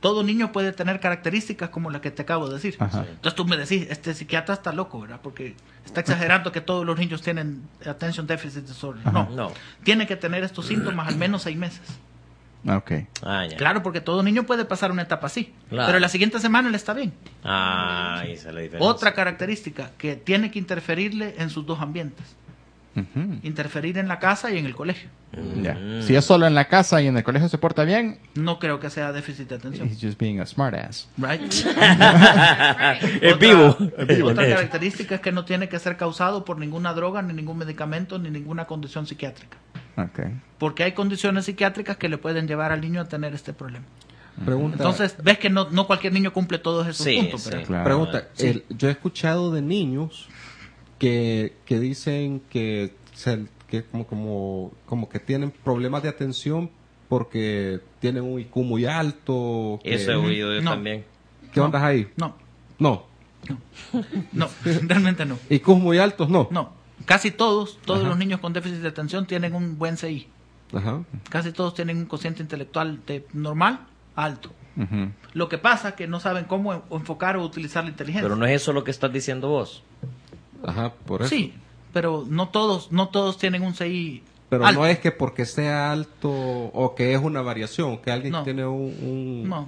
todo niño puede tener características como la que te acabo de decir. Ajá. Entonces tú me decís, este psiquiatra está loco, ¿verdad? Porque está exagerando que todos los niños tienen attention deficit disorder. No, No. tiene que tener estos síntomas al menos seis meses. Ok. Ah, ya. Claro, porque todo niño puede pasar una etapa así. Claro. Pero la siguiente semana él está bien. Ah, esa es la diferencia. Otra característica, que tiene que interferirle en sus dos ambientes. Ujú. Interferir en la casa y en el colegio. Ya. Si es solo en la casa y en el colegio se porta bien, No creo que sea déficit de atención. he's just being a smart ass. Right? Es Otra- vivo. Otra característica es que no tiene que ser causado por ninguna droga, ni ningún medicamento, ni ninguna condición psiquiátrica. Ok. Porque hay condiciones psiquiátricas que le pueden llevar al niño a tener este problema. Pregunta, Entonces, ves que no, no cualquier niño cumple todos esos Sí, puntos. sí. ¿verdad? Claro. pregunta Sí. el- yo he escuchado de niños que, que dicen que, se, que como, como, como que tienen problemas de atención porque tienen un I Q muy alto. que- Eso he oído yo No. también. ¿Qué No. onda es ahí? No, No. no, realmente no. I Q muy altos, no. No, casi todos, todos Ajá. los niños con déficit de atención tienen un buen C I. Ajá. Casi todos tienen un cociente intelectual de normal a alto. Ujú. Lo que pasa es que no saben cómo en- enfocar o utilizar la inteligencia. Pero no es eso lo que estás diciendo vos. Ajá, por eso. Sí, pero no todos, no todos tienen un C I Pero alto. no es que porque sea alto o que es una variación, que alguien No. tiene un... un- No,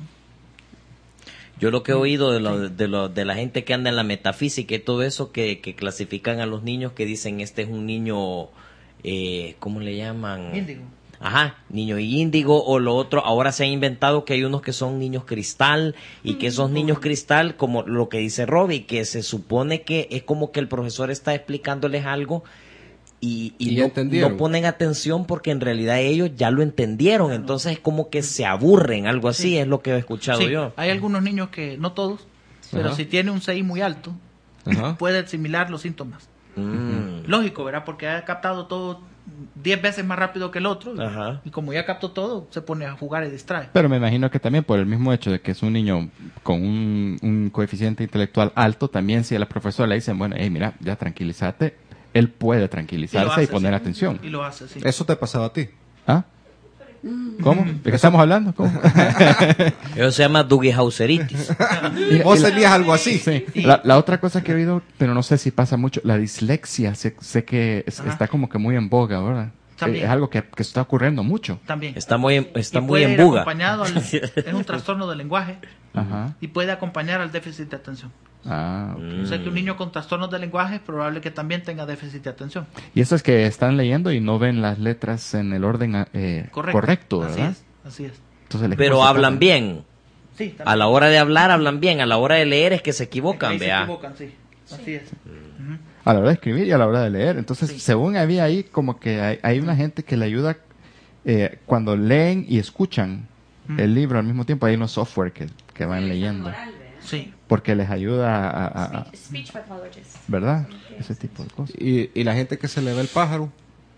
Yo lo que he oído de, lo, de, lo, de la gente que anda en la metafísica y todo eso, que, que clasifican a los niños, que dicen este es un niño, eh, ¿cómo le llaman? índigo. Ajá, niño índigo o lo otro. Ahora se ha inventado que hay unos que son niños cristal y que esos niños cristal, como lo que dice Robbie, que se supone que es como que el profesor está explicándoles algo y, y Y no, entendieron. no ponen atención porque en realidad ellos ya lo entendieron. Entonces es como que se aburren, algo así Sí. es lo que he escuchado Sí, yo. hay algunos niños que, no todos, pero Ajá. si tiene un C I muy alto, Ajá. puede asimilar los síntomas. Mm. Lógico, ¿verdad? Porque ha captado todo diez veces más rápido que el otro. y- Ajá. Y como ya captó todo, se pone a jugar y distrae. Pero me imagino que también por el mismo hecho de que es un niño con un, un coeficiente intelectual alto, también si a la profesora le dicen, bueno, hey, mira, ya tranquilízate, él puede Y lo tranquilizarse hace, y poner sí. atención. Y lo hace, sí. Eso te pasaba a ti. ¿Ah? ¿Cómo? ¿De qué estamos hablando? ¿Cómo? Eso se llama Duggehauseritis. Mira, Vos y la- tenías algo así. Sí. La, la otra cosa que he oído, pero no sé si pasa mucho, la dislexia, sé, sé que es- Ajá. está como que muy en boga ahora. También. Es algo que, que está ocurriendo mucho. También. Está muy, en- está Y muy puede en ir buga. acompañado al- es un trastorno del lenguaje Ajá. y puede acompañar al déficit de atención. Ah, ok. O sea que un Mm. niño con trastornos del lenguaje es probable que también tenga déficit de atención. Y eso es que están leyendo y no ven las letras en el orden eh, Correcto. correcto, Así ¿verdad? es, así es. Entonces les Pero cuesta hablan tanto. bien. Sí, también. A la hora de hablar hablan bien. A la hora de leer es que se Ahí equivocan, se vea. equivocan, sí. Así es. Ujú. A la hora de escribir y a la hora de leer. Entonces, Sí. según había ahí, como que hay, hay una gente que le ayuda eh, cuando leen y escuchan Mm. el libro al mismo tiempo. Hay unos software que, que van leyendo. Sí. Porque les ayuda a, a- a- Speech, speech pathologist. ¿verdad? Ese tipo de cosas. Y, y la gente que se le ve el pájaro.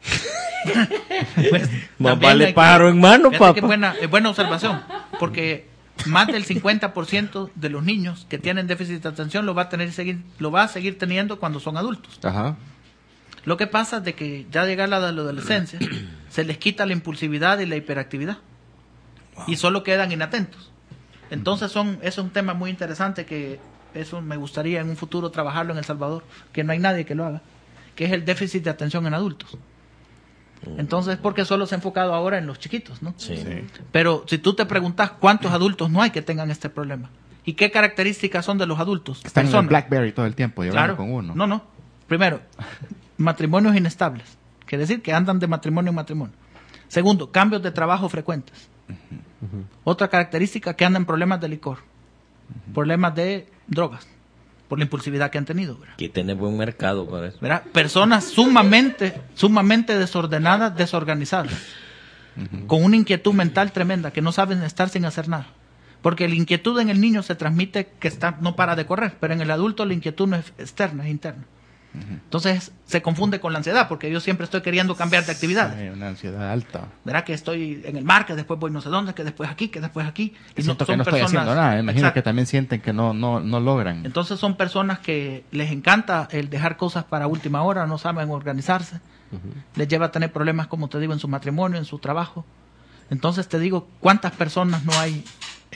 Pues, Más también vale hay que- pájaro en mano, fíjate papá. que buena, es buena observación, porque más del cincuenta por ciento de los niños que tienen déficit de atención lo va a tener seguir, lo va a seguir teniendo cuando son adultos. Ajá. Lo que pasa es de que ya llega la adolescencia, se les quita la impulsividad y la hiperactividad y solo quedan inatentos. Entonces son, eso es un tema muy interesante que eso me gustaría en un futuro trabajarlo en El Salvador, que no hay nadie que lo haga, que es el déficit de atención en adultos. Entonces, porque solo se ha enfocado ahora en los chiquitos, ¿no? Sí. Pero si tú te preguntas cuántos adultos no hay que tengan este problema y qué características son de los adultos, Están en el personas. BlackBerry todo el tiempo y hablando Claro. con uno. No, no. Primero, matrimonios inestables. Quiere decir que andan de matrimonio en matrimonio. Segundo, cambios de trabajo frecuentes. Otra característica, que andan en problemas de licor, problemas de drogas, por la impulsividad que han tenido. ¿verdad? Aquí tiene buen mercado para eso. ¿Verdad? Personas sumamente, sumamente desordenadas, desorganizadas, con una inquietud mental tremenda, que no saben estar sin hacer nada. Porque la inquietud en el niño se transmite que está, no para de correr, pero en el adulto la inquietud no es externa, es interna. Entonces se confunde con la ansiedad, porque yo siempre estoy queriendo cambiar de actividad. Hay una ansiedad alta. Verá que estoy en el mar, que después voy no sé dónde, que después aquí, que después aquí. Y siento que no estoy haciendo nada. Me imagino que también sienten que no, no, no logran. Entonces son personas que les encanta el dejar cosas para última hora, no saben organizarse, les lleva a tener problemas, como te digo, en su matrimonio, en su trabajo. Entonces te digo, ¿cuántas personas no hay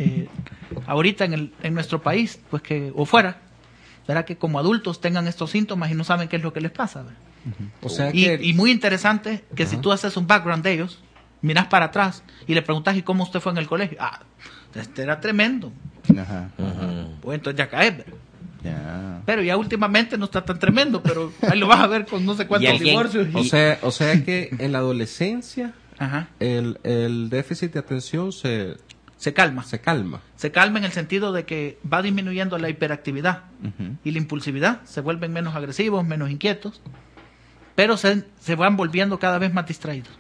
eh, ahorita en, el, en nuestro país, pues que, o fuera, ¿verdad? Que como adultos tengan estos síntomas y no saben qué es lo que les pasa, ¿verdad? O sea Y, que... y muy interesante que si tú haces un background de ellos, miras para atrás y le preguntas, ¿y cómo usted fue en el colegio? Ah, este era tremendo. Ajá. Pues entonces ya caes, ¿verdad? Ya. Pero ya últimamente no está tan tremendo, pero ahí lo vas a ver con no sé ¿Y cuántos alguien- divorcios. O sea, o sea que en la adolescencia Ajá. el, el déficit de atención se, Se calma. se calma. Se calma en el sentido de que va disminuyendo la hiperactividad Ujú. y la impulsividad. Se vuelven menos agresivos, menos inquietos, pero se, se van volviendo cada vez más distraídos.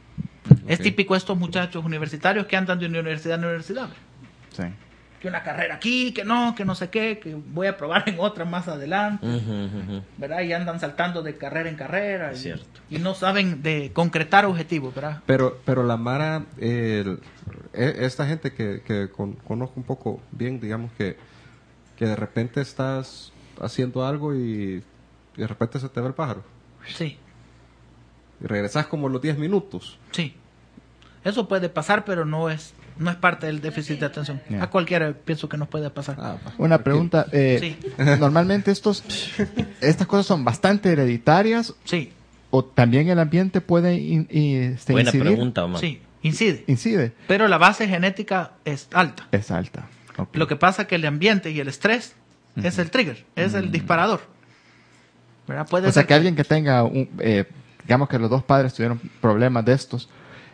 Es Ok. típico estos muchachos universitarios que andan de universidad en universidad. Sí. Que una carrera aquí, que no, que no sé qué, que voy a probar en otra más adelante, Ujú, ujú. ¿verdad? Y andan saltando de carrera en carrera. Es y, cierto. y no saben de concretar objetivos, ¿verdad? Pero, pero la Mara, el- e- esta gente que, que con- conozco un poco bien, digamos que, que de repente estás haciendo algo y, y de repente se te va el pájaro. Sí, Y regresas como los diez minutos. sí. Eso puede pasar, pero no es no es parte del déficit de atención. Ya. A cualquiera pienso que nos puede pasar. Ah, va. Una pregunta. Eh, Sí. Normalmente estos, estas cosas son bastante hereditarias Sí, o también el ambiente puede in- y, este, Buena incidir. pregunta, Omar. sí, incide. Incide. Pero la base genética es alta. Es alta. Ok. Lo que pasa es que el ambiente y el estrés es el trigger, es el disparador. ¿Verdad? Puede O sea ser que alguien que tenga, un, eh, digamos que los dos padres tuvieron problemas de estos,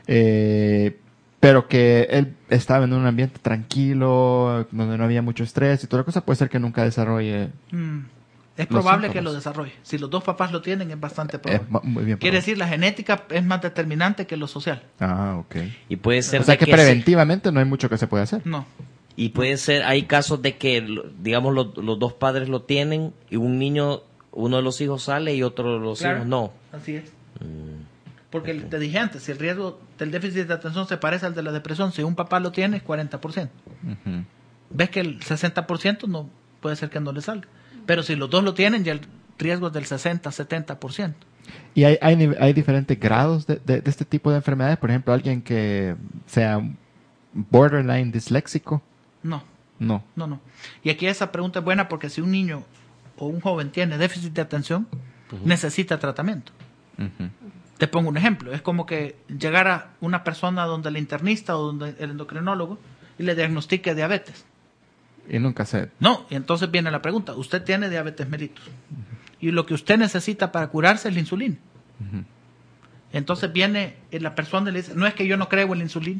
eh, pero que él estaba en un ambiente tranquilo, donde no había mucho estrés y toda la cosa, puede ser que nunca desarrolle. Mm, es Los probable que síntomas. lo desarrolle. Si los dos papás lo tienen, es bastante Es probable. ma- muy bien. Quiere probable. decir, la genética es más determinante que lo social. Ah, ok. Y puede ser O sea de que que se- preventivamente no hay mucho que se puede hacer. No. y puede ser, hay casos de que, lo- digamos, lo- los dos padres lo tienen y un niño, uno de los hijos sale y otro de los Claro, hijos no. Así es. Porque te dije antes, si el riesgo del déficit de atención se parece al de la depresión, si un papá lo tiene, es cuarenta por ciento. Ujú. Ves que el sesenta por ciento no puede ser que no le salga. Pero si los dos lo tienen, ya el riesgo es del sesenta, setenta por ciento. Y hay, hay, nive- hay diferentes grados de, de- de este tipo de enfermedades. Por ejemplo, alguien que sea borderline disléxico. No, No. no, no. Y aquí esa pregunta es buena porque si un niño o un joven tiene déficit de atención, necesita tratamiento. Ujú. Te pongo un ejemplo. Es como que llegara una persona donde el internista o donde el endocrinólogo y le diagnostique diabetes. Y nunca se... No, y entonces viene la pregunta. Usted tiene diabetes mellitus. Y lo que usted necesita para curarse es la insulina. Entonces viene la persona y le dice, no es que yo no creo en la insulina.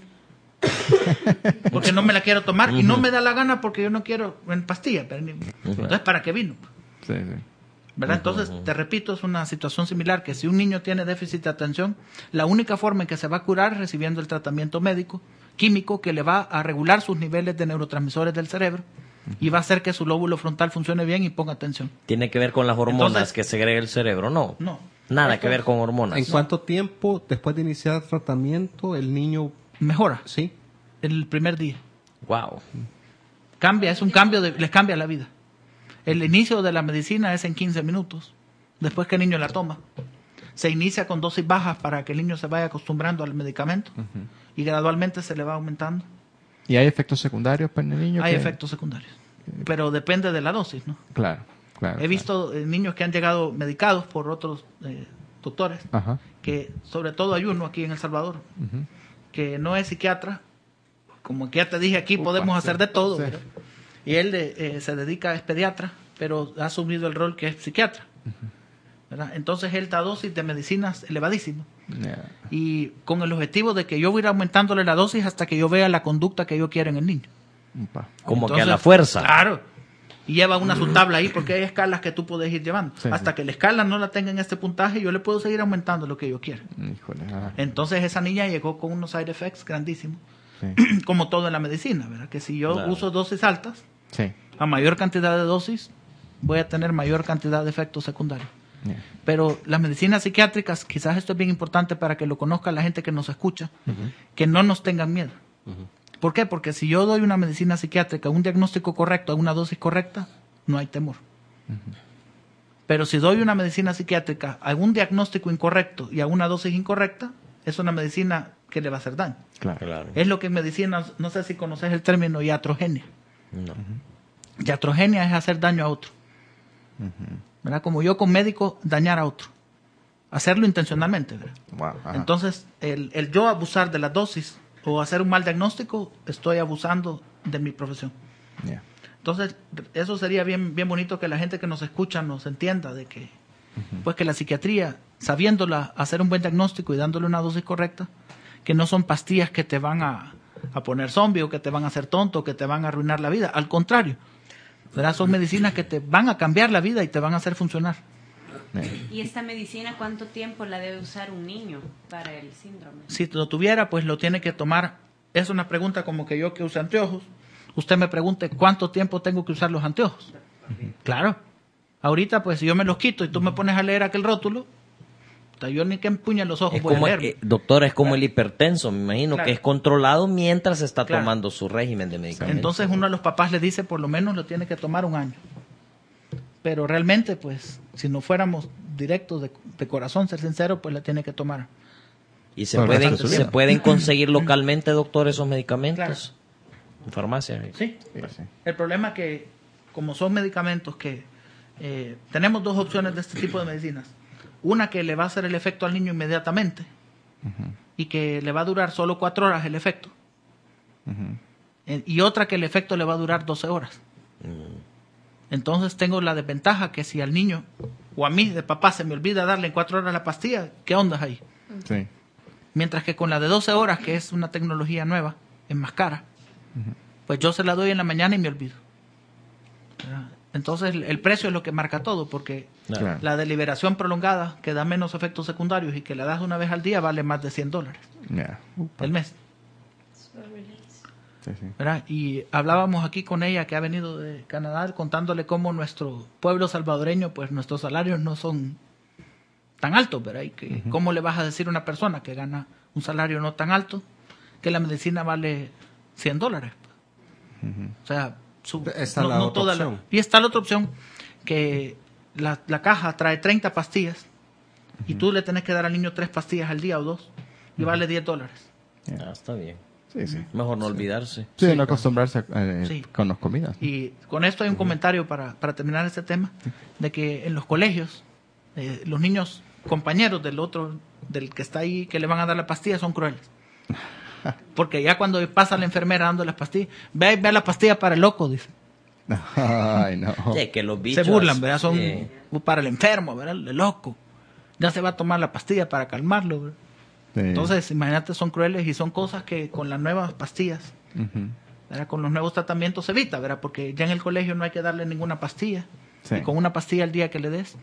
Porque no me la quiero tomar. Y no me da la gana porque yo no quiero en pastilla. Pero ni- Entonces, ¿para qué vino? Sí, sí. ¿Verdad? Entonces, te repito, es una situación similar que si un niño tiene déficit de atención, la única forma en que se va a curar es recibiendo el tratamiento médico, químico, que le va a regular sus niveles de neurotransmisores del cerebro y va a hacer que su lóbulo frontal funcione bien y ponga atención. Tiene que ver con las hormonas Entonces- que segrega el cerebro, no. No. Nada Esto que ver con hormonas. ¿En cuánto tiempo después de iniciar el tratamiento el niño, Mejora sí? el primer día. Wow. Cambia, es un cambio, de, les cambia la vida. El inicio de la medicina es en quince minutos, después que el niño la toma. Se inicia con dosis bajas para que el niño se vaya acostumbrando al medicamento y gradualmente se le va aumentando. ¿Y hay efectos secundarios para el niño? Hay que- efectos secundarios, pero depende de la dosis, ¿no? Claro, claro. He visto eh, niños que han llegado medicados por otros eh, doctores, claro. Ajá. que sobre todo hay uno aquí en El Salvador, Ujú. que no es psiquiatra, como que ya te dije aquí Upa, podemos sí, hacer de todo, sí. ¿verdad? Y él eh, eh, se dedica, es pediatra, pero ha asumido el rol que es psiquiatra, ¿verdad? Entonces él da dosis de medicinas elevadísimas Ya. y con el objetivo de que yo voy a ir aumentándole la dosis hasta que yo vea la conducta que yo quiero en el niño. Upa. Como que a Entonces, la fuerza. Claro. Y lleva una su tabla ahí porque hay escalas que tú puedes ir llevando. Sí, Hasta sí. que la escala no la tenga en este puntaje, yo le puedo seguir aumentando lo que yo quiera. Híjole. ah, Entonces esa niña llegó con unos side effects grandísimos, sí. como todo en la medicina, ¿verdad? Que si yo Claro. uso dosis altas, Sí. a mayor cantidad de dosis, voy a tener mayor cantidad de efectos secundarios. Ya. Pero las medicinas psiquiátricas, quizás esto es bien importante para que lo conozca la gente que nos escucha, que no nos tengan miedo. ¿Por qué? Porque si yo doy una medicina psiquiátrica, un diagnóstico correcto, a una dosis correcta, no hay temor. Pero si doy una medicina psiquiátrica a un diagnóstico incorrecto y a una dosis incorrecta, es una medicina que le va a hacer daño. Claro. Claro. Es lo que en medicina, no sé si conoces el término iatrogenia. No. Iatrogenia es hacer daño a otro. ¿Verdad? Como yo con médico, dañar a otro. Hacerlo intencionalmente. ¿Verdad? Wow, ajá. Entonces, el, el yo abusar de la dosis o hacer un mal diagnóstico, estoy abusando de mi profesión. Yeah. Entonces, eso sería bien, bien bonito que la gente que nos escucha nos entienda de que, pues que la psiquiatría, sabiéndola, hacer un buen diagnóstico y dándole una dosis correcta, que no son pastillas que te van a, a poner zombie o que te van a hacer tonto, que te van a arruinar la vida. Al contrario, ¿verdad? Son medicinas que te van a cambiar la vida y te van a hacer funcionar. ¿Y esta medicina cuánto tiempo la debe usar un niño para el síndrome? Si lo tuviera, pues lo tiene que tomar. Es una pregunta como que yo que use anteojos. Usted me pregunte cuánto tiempo tengo que usar los anteojos. Claro. Ahorita, pues, si yo me los quito y tú me pones a leer aquel rótulo, yo ni que empuñe los ojos Es voy como, a leer. eh, doctora, es como el hipertenso, me imagino Claro. que es controlado mientras está Claro. tomando su régimen de medicamentos. Entonces uno de los papás le dice, por lo menos lo tiene que tomar un año. Pero realmente, pues, si no fuéramos directos de, de corazón, ser sincero, pues la tiene que tomar. ¿Y se Por el pueden, resto de su se vida. pueden conseguir localmente, doctor, esos medicamentos? En farmacia. Sí. Sí, sí. El problema es que, como son medicamentos que eh, tenemos dos opciones de este tipo de medicinas. Una que le va a hacer el efecto al niño inmediatamente y que le va a durar solo cuatro horas el efecto. Eh, y otra que el efecto le va a durar doce horas. Entonces tengo la desventaja que si al niño o a mí de papá se me olvida darle en cuatro horas la pastilla, ¿qué onda ahí? Sí. Mientras que con la de doce horas, que es una tecnología nueva, es más cara, pues yo se la doy en la mañana y me olvido. ¿Verdad? Entonces el, el precio es lo que marca todo, porque Claro. la deliberación prolongada, que da menos efectos secundarios y que la das una vez al día, vale más de cien dólares Yeah. el mes. Sí, sí. ¿Verdad? Y hablábamos aquí con ella, que ha venido de Canadá, contándole cómo nuestro pueblo salvadoreño, pues nuestros salarios no son tan altos, ¿verdad? Y que cómo le vas a decir a una persona que gana un salario no tan alto que la medicina vale cien dólares. O sea, su- Está la otra toda la- opción. y está la otra opción, que la, la caja trae treinta pastillas y tú le tenés que dar al niño tres pastillas al día o dos y vale diez dólares. Ah, está bien. Sí, sí. Mejor no olvidarse. Sí, no acostumbrarse a- eh, Sí. con las comidas. Y con esto hay un comentario para, para terminar este tema, de que en los colegios, eh, los niños compañeros del otro, del que está ahí, que le van a dar la pastilla, son crueles. Porque ya cuando pasa la enfermera dando las pastillas, ve, ve la pastilla para el loco, dice. Ay, no. Sí, que los bichos, Se burlan, ¿verdad? Son eh, para el enfermo, ¿verdad? El loco. Ya se va a tomar la pastilla para calmarlo, ¿verdad? Sí. Entonces, imagínate, son crueles y son cosas que con las nuevas pastillas, Ujú. ¿verdad? Con los nuevos tratamientos se evita, ¿verdad? Porque ya en el colegio no hay que darle ninguna pastilla. Sí. Y con una pastilla al día que le des,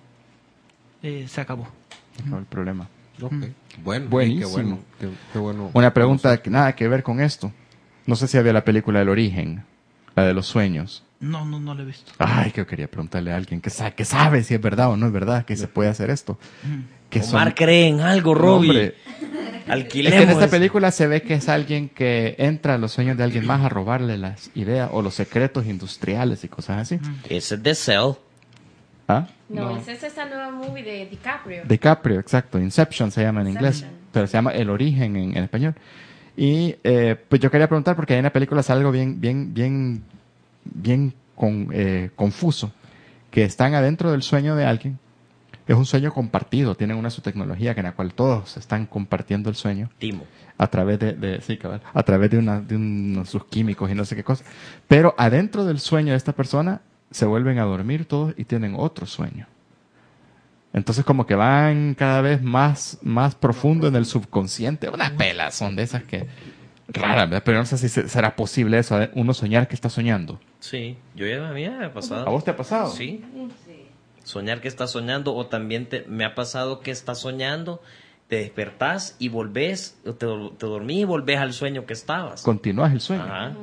eh, se acabó. No hay problema. Ok. Bueno, Buenísimo. qué bueno. Qué, qué bueno. Una pregunta que nada que ver con esto. No sé si había la película El Origen, la de los sueños. No, no, no lo he visto. Ay, que yo quería preguntarle a alguien que sabe, que sabe si es verdad o no es verdad que se puede hacer esto. Que Omar son- cree en algo, No, Robbie. hombre. Alquilemos. Es que en esta eso. película se ve que es alguien que entra a los sueños de alguien más a robarle las ideas o los secretos industriales y cosas así. Ese es de Cell. ¿Ah? No, esa es esa nueva movie de DiCaprio. DiCaprio, exacto. Inception se llama en inglés, Inception. pero se llama El Origen en, en español. Y eh, pues yo quería preguntar, porque ahí en la película sale algo bien, bien, bien, bien con, eh, confuso, que están adentro del sueño de alguien. Es un sueño compartido, tienen una su tecnología que en la cual todos están compartiendo el sueño Timo. a través de, de sí, cabal, a través de, una, de unos sus químicos y no sé qué cosa. Pero adentro del sueño de esta persona se vuelven a dormir todos y tienen otro sueño. Entonces como que van cada vez más, más profundo en el subconsciente. Unas pelas son de esas que raras, ¿verdad? Pero no sé si se- será posible eso, ¿eh? Uno soñar que está soñando. Sí, yo ya a mí me ha pasado. ¿A vos te ha pasado? Sí. Soñar que estás soñando, o también te, me ha pasado que estás soñando, te despertás y volvés, o te, te dormís y volvés al sueño que estabas. Continúas el sueño. Ajá.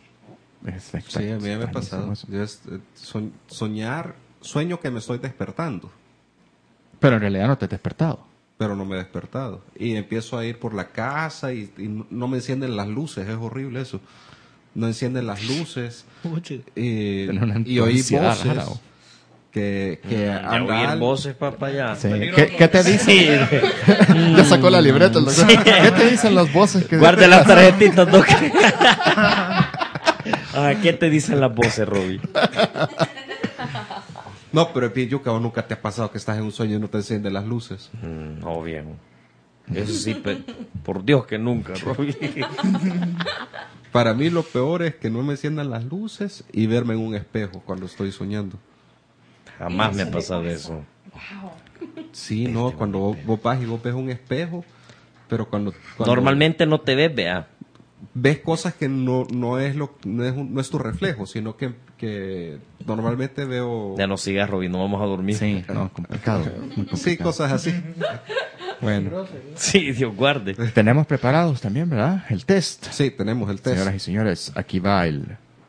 Es Sí, a mí me ha extrañísimo pasado. eso. Yo es- eh, soñ- soñar, sueño que me estoy despertando, Pero en realidad no te has despertado. pero no me he despertado. Y empiezo a ir por la casa y, y no- no me encienden las luces, es horrible eso. No encienden las luces. Puchi. Y, Tener una y oí ansiedad voces. rara, ¿o? que, que De anda oír al- voces, papá, ya. Sí. ¿Qué, qué te dicen? Ya sacó la libreta el doctor. Sí. ¿Qué te dicen las voces? Que Guarde las tarjetitas, Doc. Ah, ¿qué te dicen las voces, Robbie? No, pero es bien yuca, ¿o nunca te ha pasado que estás en un sueño y no te encienden las luces? Mm, obvio. Eso sí, pe- por Dios que nunca, Robbie. Para mí lo peor es que no me enciendan las luces y verme en un espejo cuando estoy soñando. Jamás me ha pasado eso. Sí, no, cuando vos, vos vas y vos ves un espejo, pero cuando, cuando Normalmente no te ves, vea. ves cosas que no, no es lo no es, un- no es tu reflejo, sino que, que normalmente veo Ya no sigas, Robbie, no vamos a dormir. Sí, no, complicado. muy sí, complicado. cosas así. Bueno, Sí, Dios guarde. tenemos preparados también, ¿verdad? El test. Sí, tenemos el test. Señoras y señores, aquí va el...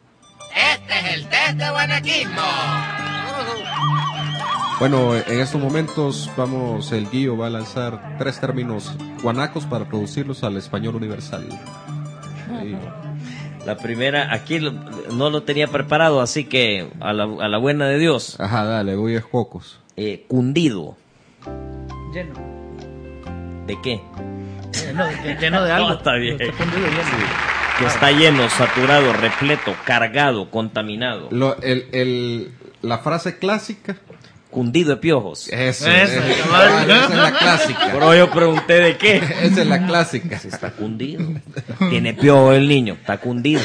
Bueno, en estos momentos vamos, el Guío va a lanzar tres términos guanacos para traducirlos al español universal. Sí. La primera, aquí lo- no lo tenía preparado, así que a la, a la buena de Dios. Ajá, dale, voy a cocos. Eh, cundido. Lleno. ¿De qué? Lleno de, lleno de algo. No, está bien. Está fundido lleno. Que está lleno, saturado, repleto, cargado, contaminado. Lo, el, el, la frase clásica. Cundido de piojos. Eso, Esa, es, cabal. esa es la clásica. Pero yo pregunté de qué. Esa es la clásica. Está cundido. Tiene piojo el niño, está cundido.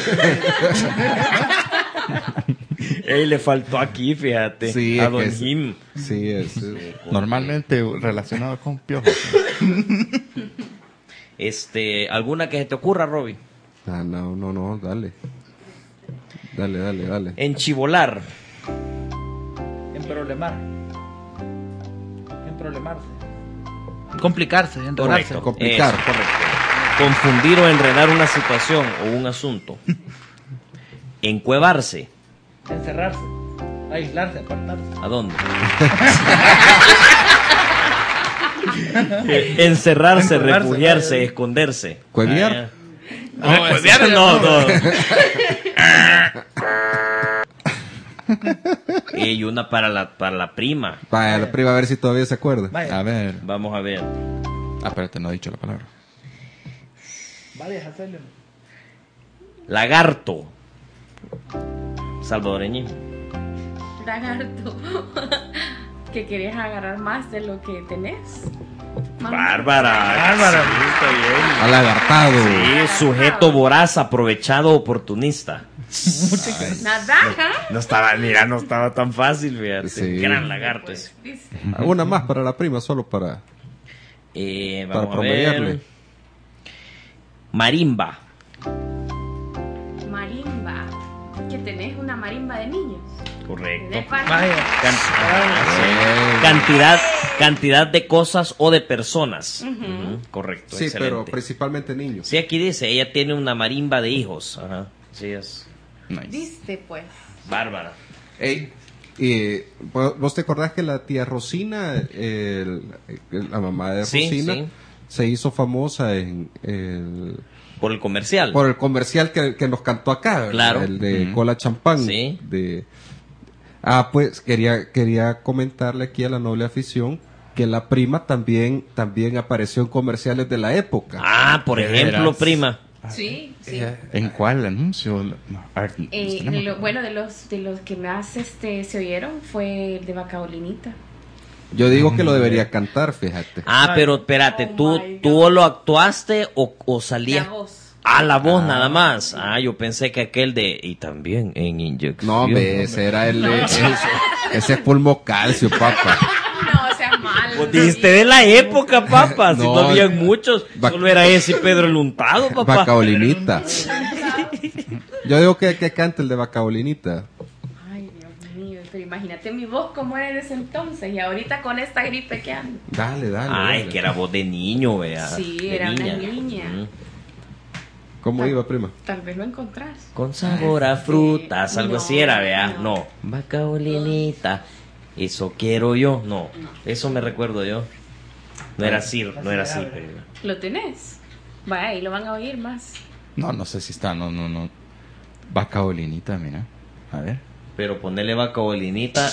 Ey, le faltó aquí, fíjate. Sí, a es Don que es- Jim. Sí, es. es- Normalmente relacionado con piojos. Este, ¿alguna que se te ocurra, Robbie? Ah, no, no, no, dale. Dale, dale, dale. Enchivolar. Emproblemar. Emproblemarse. Complicarse, enredarse. Correcto. Complicar. Eso, correcto. Confundir o enredar una situación o un asunto. Encuevarse. Encerrarse. Aislarse, apartarse. ¿A dónde? Eh, Encerrarse, Encuevarse, refugiarse, vaya. esconderse. ¿Cueviar? Ah, ya. No, cueviar no, no. Y una para la, para la prima. Vaya, la prima, a ver si todavía se acuerda. Vaya, A ver. Vamos a ver. Ah, espérate, no he dicho la palabra. vaya, hacerlo. Lagarto. Salvadoreño. Lagarto. Que querías agarrar más de lo que tenés. Más- Bárbara. Bárbara. Sí, está bien. Alagartado. Sí, sujeto voraz, aprovechado, oportunista. Nada, ¿ah? No estaba, mira, no estaba tan fácil, fíjate. Sí. Gran lagarto ese. ¿Viste? Una más para la prima, solo para. Eh, Para vamos a ver. promediarle. Marimba. Marimba. Que tenés una marimba de niños. Correcto. ¿Tenés para- Vaya. Can- sí. Cantidad, cantidad de cosas o de personas. Ujú, correcto. Sí, excelente. pero principalmente niños. Sí, aquí dice, ella tiene una marimba de hijos. Ajá. Sí, es Nice. ¿Viste, pues? bárbara. Ey, y, ¿vos vos te acordás que la tía Rosina, el- el- la mamá de Sí, Rosina, sí. se hizo famosa en el, Por el comercial. por el comercial que, que nos cantó acá, ¿verdad? Claro. El de Ujú. Cola Champán. Sí. De, ah, pues quería, quería comentarle aquí a la noble afición que la prima también, también apareció en comerciales de la época. Ah, por ¿De ejemplo, veras? prima. Sí, sí. ¿En cuál anuncio? No, a ver, Eh, ¿los tenemos? de lo- bueno, de los de los que más este se oyeron fue el de Bacaolinita. Yo digo que lo debería cantar, fíjate. Ah, pero espérate, Oh ¿tú, my tú God. lo actuaste o, o salías? La voz. Ah, la voz nada más. Ah, yo pensé que aquel de... Y también en inyección. No, hombre, ese era el, ese, ese es pulmo calcio, papá. No, seas malo. Vos dijiste de la época, papá. Si no, No, habían muchos. va- Solo era ese y Pedro el Untado, papá. Bacaolinita. Yo digo que, que cante el de Bacaolinita. Ay, Dios mío, pero imagínate mi voz como era en ese entonces y ahorita con esta gripe que ando. Dale, dale. Ay, dale. que era voz de niño, vea. Sí, de era una niña. Mm. ¿Cómo iba, prima? Tal vez lo encontrás. Con sabor a frutas, algo No, así era, vea. no. No, Bacaolinita. Eso quiero yo. No, eso me recuerdo yo. No era así, no era así. pero- ¿Lo tenés? Vaya, y lo van a oír más. No, no sé si está, no, no, no. Bacaolinita, mira. A ver. Pero ponerle Bacaolinita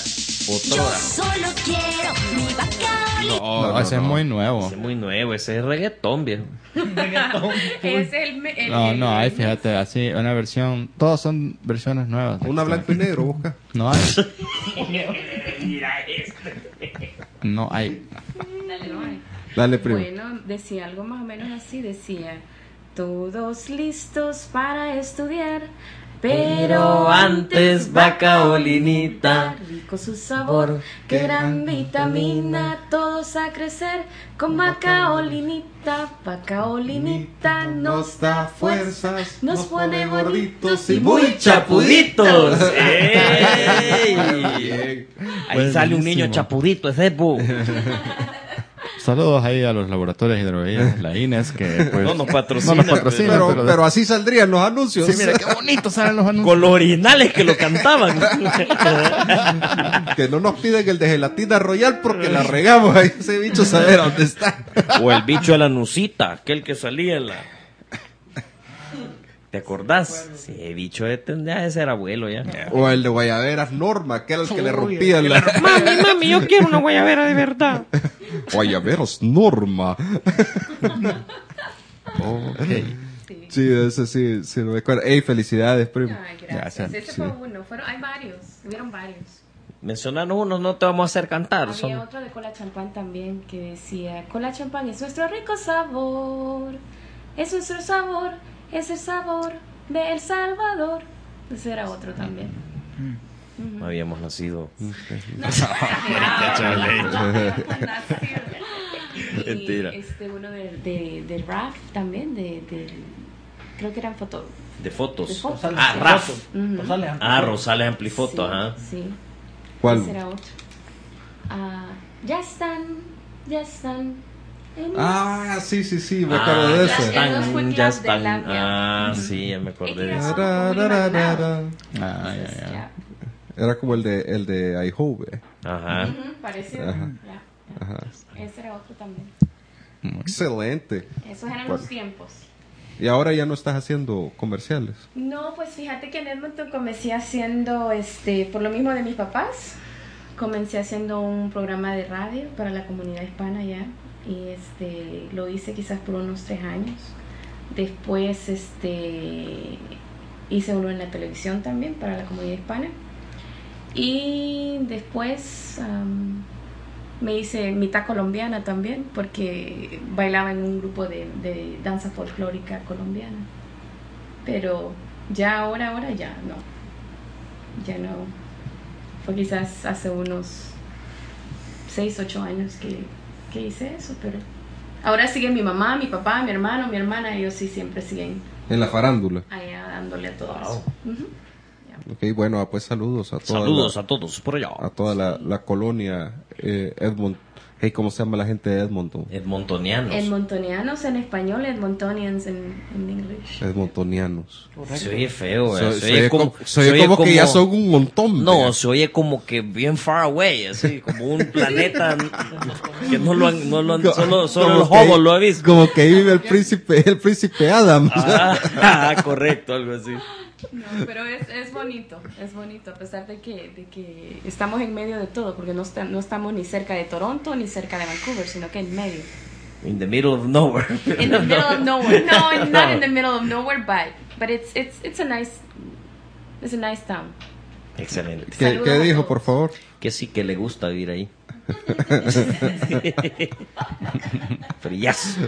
Otrora. Solo quiero mi Bacaoli. No, no, ese no. es muy nuevo. Ese es muy nuevo, ese es reggaetón, viejo. Es el, me- el- No, el- no hay, el- fíjate, así, una versión, todas son versiones nuevas. Una blanco y negro, busca. No hay, Mira este. no hay. No hay. Dale, primo. Bueno, decía algo más o menos así, decía, todos listos para estudiar, pero antes bacaolinita, rico su sabor, qué gran vitamina, todos a crecer con bacaolinita, bacaolinita nos da fuerzas, nos pone gorditos y muy chapuditos. ¡Ey! Bien. Ahí sale un Buenísimo. niño chapudito, ese es bu. Saludos ahí a los laboratorios de hidroveías, la I N E S, que pues, No nos patrocina, no nos patrocina, Pero, pero, pero así saldrían los anuncios. sí, mira qué bonitos salen los anuncios. Con los originales que lo cantaban. Que no nos piden el de gelatina royal porque la regamos. Ahí ese bicho sabe dónde está. O el bicho de la nucita, aquel que salía en la... ¿Te acordás? Sí, el bicho este, ya ese era abuelo ya. O el de Guayaberas Norma, que era el que le rompían la... Mami, mami, yo quiero una guayabera de verdad. Guayaberas Norma. Ok. Sí. Sí, ese sí, sí, no me acuerdo. Ey, felicidades, primo. Ay, gracias. Ya, Ese sí. fue uno. Fueron, hay varios. Hubieron varios. Mencionanos unos, no te vamos a hacer cantar. Había Son... otro de cola champán también que decía, cola champán es nuestro rico sabor, es nuestro sabor, es el sabor de El Salvador. Ese era otro también. No habíamos nacido. Y Mentira. este uno de, de, del R A F también, de, de, creo que eran fotos. De fotos. De fotos. Ah, Raf. Ujú. Rosales. Ah, Rosales Amplifoto, Sí, ajá. sí. ¿Cuál? Ese era otro. Ah, ya están, ya están. en Ah, sí, sí, sí, me Ah, acuerdo de ya ese. Los están, Quick ya Club de están. la- Ah, sí, ya me acordé de Ella- eso. Ra, ra, ra, ra, ra. Ah, ya, Entonces, ya. ya. Era como el de el de iHope. Ajá. Ujú, parecido. Ajá. Ya. Ajá. Ese era otro también. Excelente. Esos eran ¿Cuál? los tiempos. Y ahora ya no estás haciendo comerciales. No, pues fíjate que en Edmonton comencé haciendo, este, por lo mismo de mis papás, comencé haciendo un programa de radio para la comunidad hispana ya, y este, lo hice quizás por unos tres años. Después, este, hice uno en la televisión también para la comunidad hispana, y después am, me hice mitad colombiana también, porque bailaba en un grupo de, de danza folclórica colombiana. Pero ya ahora, ahora ya no. Ya no. Fue quizás hace unos seis, ocho años que, que hice eso, pero ahora siguen mi mamá, mi papá, mi hermano, mi hermana, ellos sí siempre siguen En la farándula. allá dándole a todo Wow. eso. Ujú. Ok, bueno, pues saludos a toda Saludos la, a todos por allá. a toda la, la colonia eh, Edmond. Hey, ¿cómo se llama la gente de Edmonton? Edmontonianos. Edmontonianos en español, Edmontonians en, en inglés. Edmontonianos. Se oye feo, Se, eh. se Se oye oye como, como, se oye como que ya son un montón. No, vea. se oye como que bien far away, así, como un planeta que no lo han, no lo han, solo, solo Como los que ahí- hobos lo he visto. Como que ahí vive el príncipe, el príncipe Adams. Ah, ah, correcto, algo así. No, pero es, es bonito, es bonito, a pesar de que, de que estamos en medio de todo, porque no, está- no estamos ni cerca de Toronto ni cerca de Vancouver, sino que en medio. In the middle of nowhere. In the middle of nowhere. No, not in the middle of nowhere, but, but it's, it's, it's a nice, it's a nice town. Excelente. ¿Qué, Saludos qué a dijo, todos. por favor? Que sí que le gusta vivir ahí. Frillazo.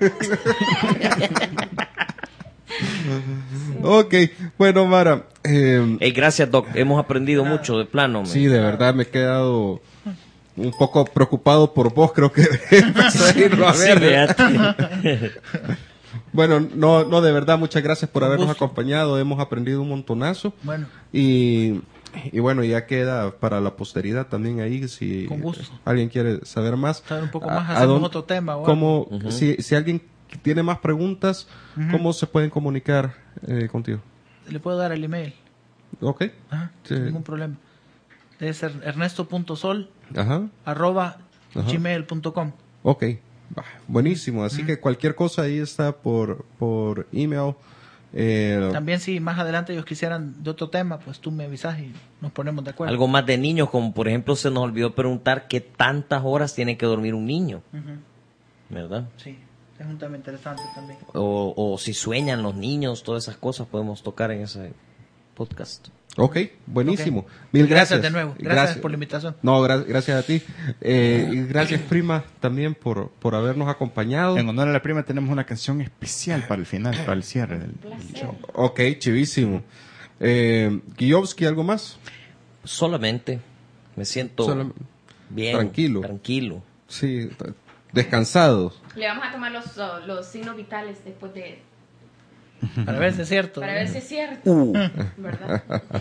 Ok, bueno, Mara. eh, Hey, gracias, Doc. Hemos aprendido mucho de plano. man. sí, de verdad me he quedado un poco preocupado por vos. Creo que empecé a irlo a Sí, ver. fíjate. Bueno, no, no, de verdad, muchas gracias por Un habernos gusto. acompañado. Hemos aprendido un montonazo. Bueno, Y, y bueno, ya queda para la posteridad también ahí. Si Con gusto. alguien quiere saber más. saber un poco ¿A- más, a hacemos dónde- otro tema. o cómo, Ujú. si, si alguien tiene más preguntas, Ujú. ¿cómo se pueden comunicar eh, contigo? algo. Le puedo dar el email. Ok. Ajá, Sí. sin ningún problema. Es er- ernesto.sol Ajá. arroba Ajá. gmail punto com. Ok. Bah, buenísimo. Así que cualquier cosa ahí está por, por email. Eh, También si más adelante ellos quisieran de otro tema, pues tú me avisas y nos ponemos de acuerdo. Algo más de niños, como por ejemplo se nos olvidó preguntar qué tantas horas tiene que dormir un niño, Ujú. ¿verdad? Sí, es un tema interesante también. O, o si sueñan los niños, todas esas cosas podemos tocar en ese podcast. ok, buenísimo. Ok. Mil Gracias gracias. de nuevo. Gracias por la invitación. No, gra- gracias a ti. Eh, y gracias, prima, también por, por habernos acompañado. En honor a la prima tenemos una canción especial para el final, para el cierre del, del show. Ok, chivísimo. Eh, Guiovsky, ¿algo más? Solamente me siento Solam- bien, tranquilo. tranquilo. Sí, t- descansado. Le vamos a tomar los, uh, los signos vitales después de... Para ver si es cierto. Para ver si es cierto. Uh. ¿Verdad?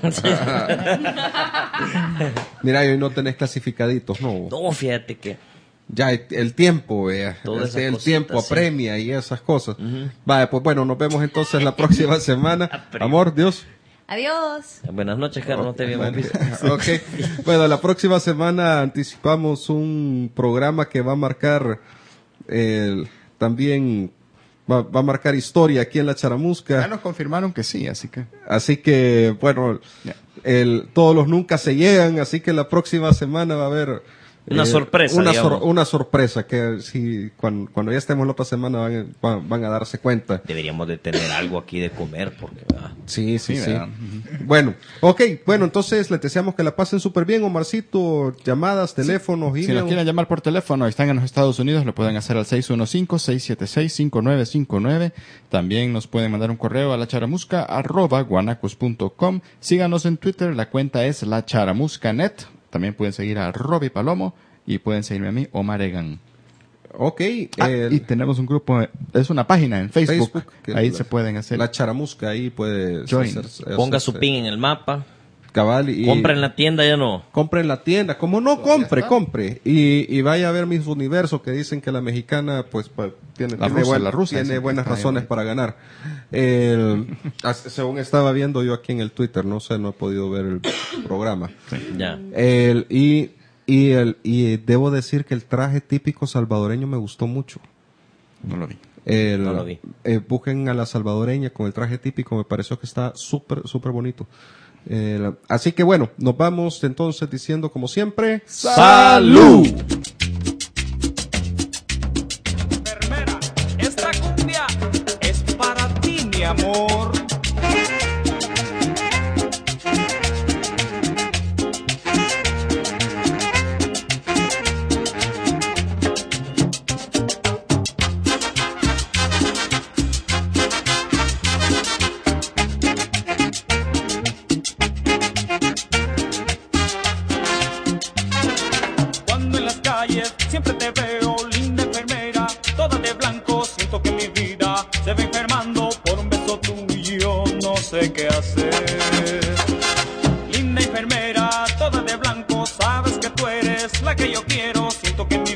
Mira, hoy no tenés clasificaditos, ¿no? No, fíjate que Ya el, el tiempo, vea. Todas El, esas el cositas, tiempo sí. apremia y esas cosas. Vale, pues bueno, nos vemos entonces la próxima semana. Apremia. Amor, Dios. Adiós. buenas noches, Carlos, no te habíamos Bueno, visto. ok. Bueno, la próxima semana anticipamos un programa que va a marcar el, también va, va a marcar historia aquí en la Ya Charamusca. nos confirmaron que sí, así que... Así que, bueno, Ya. el, todos los nunca se llegan, así que la próxima semana va a haber Una sorpresa, una, digamos. una sorpresa que si cuando, cuando ya estemos la otra semana van, van, van a darse cuenta. Deberíamos de tener algo aquí de comer, porque ah, Sí, sí, Sí, sí. ¿verdad? Bueno, ok, bueno, entonces les deseamos que la pasen súper bien, Omarcito, llamadas, teléfonos, Si email. nos quieren llamar por teléfono y están en los Estados Unidos, lo pueden hacer al seis uno cinco, seis siete seis, cinco nueve cinco nueve. También nos pueden mandar un correo a lacharamusca arroba guanacos punto com. Síganos en Twitter, la cuenta es lacharamuscanet. También pueden seguir a Robbie Palomo y pueden seguirme a mí, Omar Egan. Ok, Ah, el- y tenemos un grupo, es una página en Facebook. Facebook, que Ahí la- se pueden hacer. La Charamusca, ahí puede Join. hacer- ponga hacerse su pin en el mapa. cabal y Compra en la tienda, ya no. compre en la tienda, como no compre, compre y, y vaya a ver mis universos que dicen que la mexicana pues pa- tiene, La tiene, rusa, buen- la rusa, tiene dicen que buenas está razones bien. para ganar. El- as- según estaba viendo yo aquí en el Twitter, no sé, no he podido ver el programa. Ya. El, y, y, el, y debo decir que el traje típico salvadoreño me gustó mucho. No lo vi. El, No lo vi. eh, busquen a la salvadoreña con el traje típico, me pareció que está súper, súper bonito. El, así que bueno, nos vamos entonces diciendo como siempre, ¡Salud! Enfermera, esta cumbia es para ti, mi amor. Cuando en las calles siempre te veo, linda enfermera, toda de blanco, siento que mi vida se va enfermando por un beso tuyo, no sé qué hacer. Linda enfermera, toda de blanco, sabes que tú eres la que yo quiero, siento que mi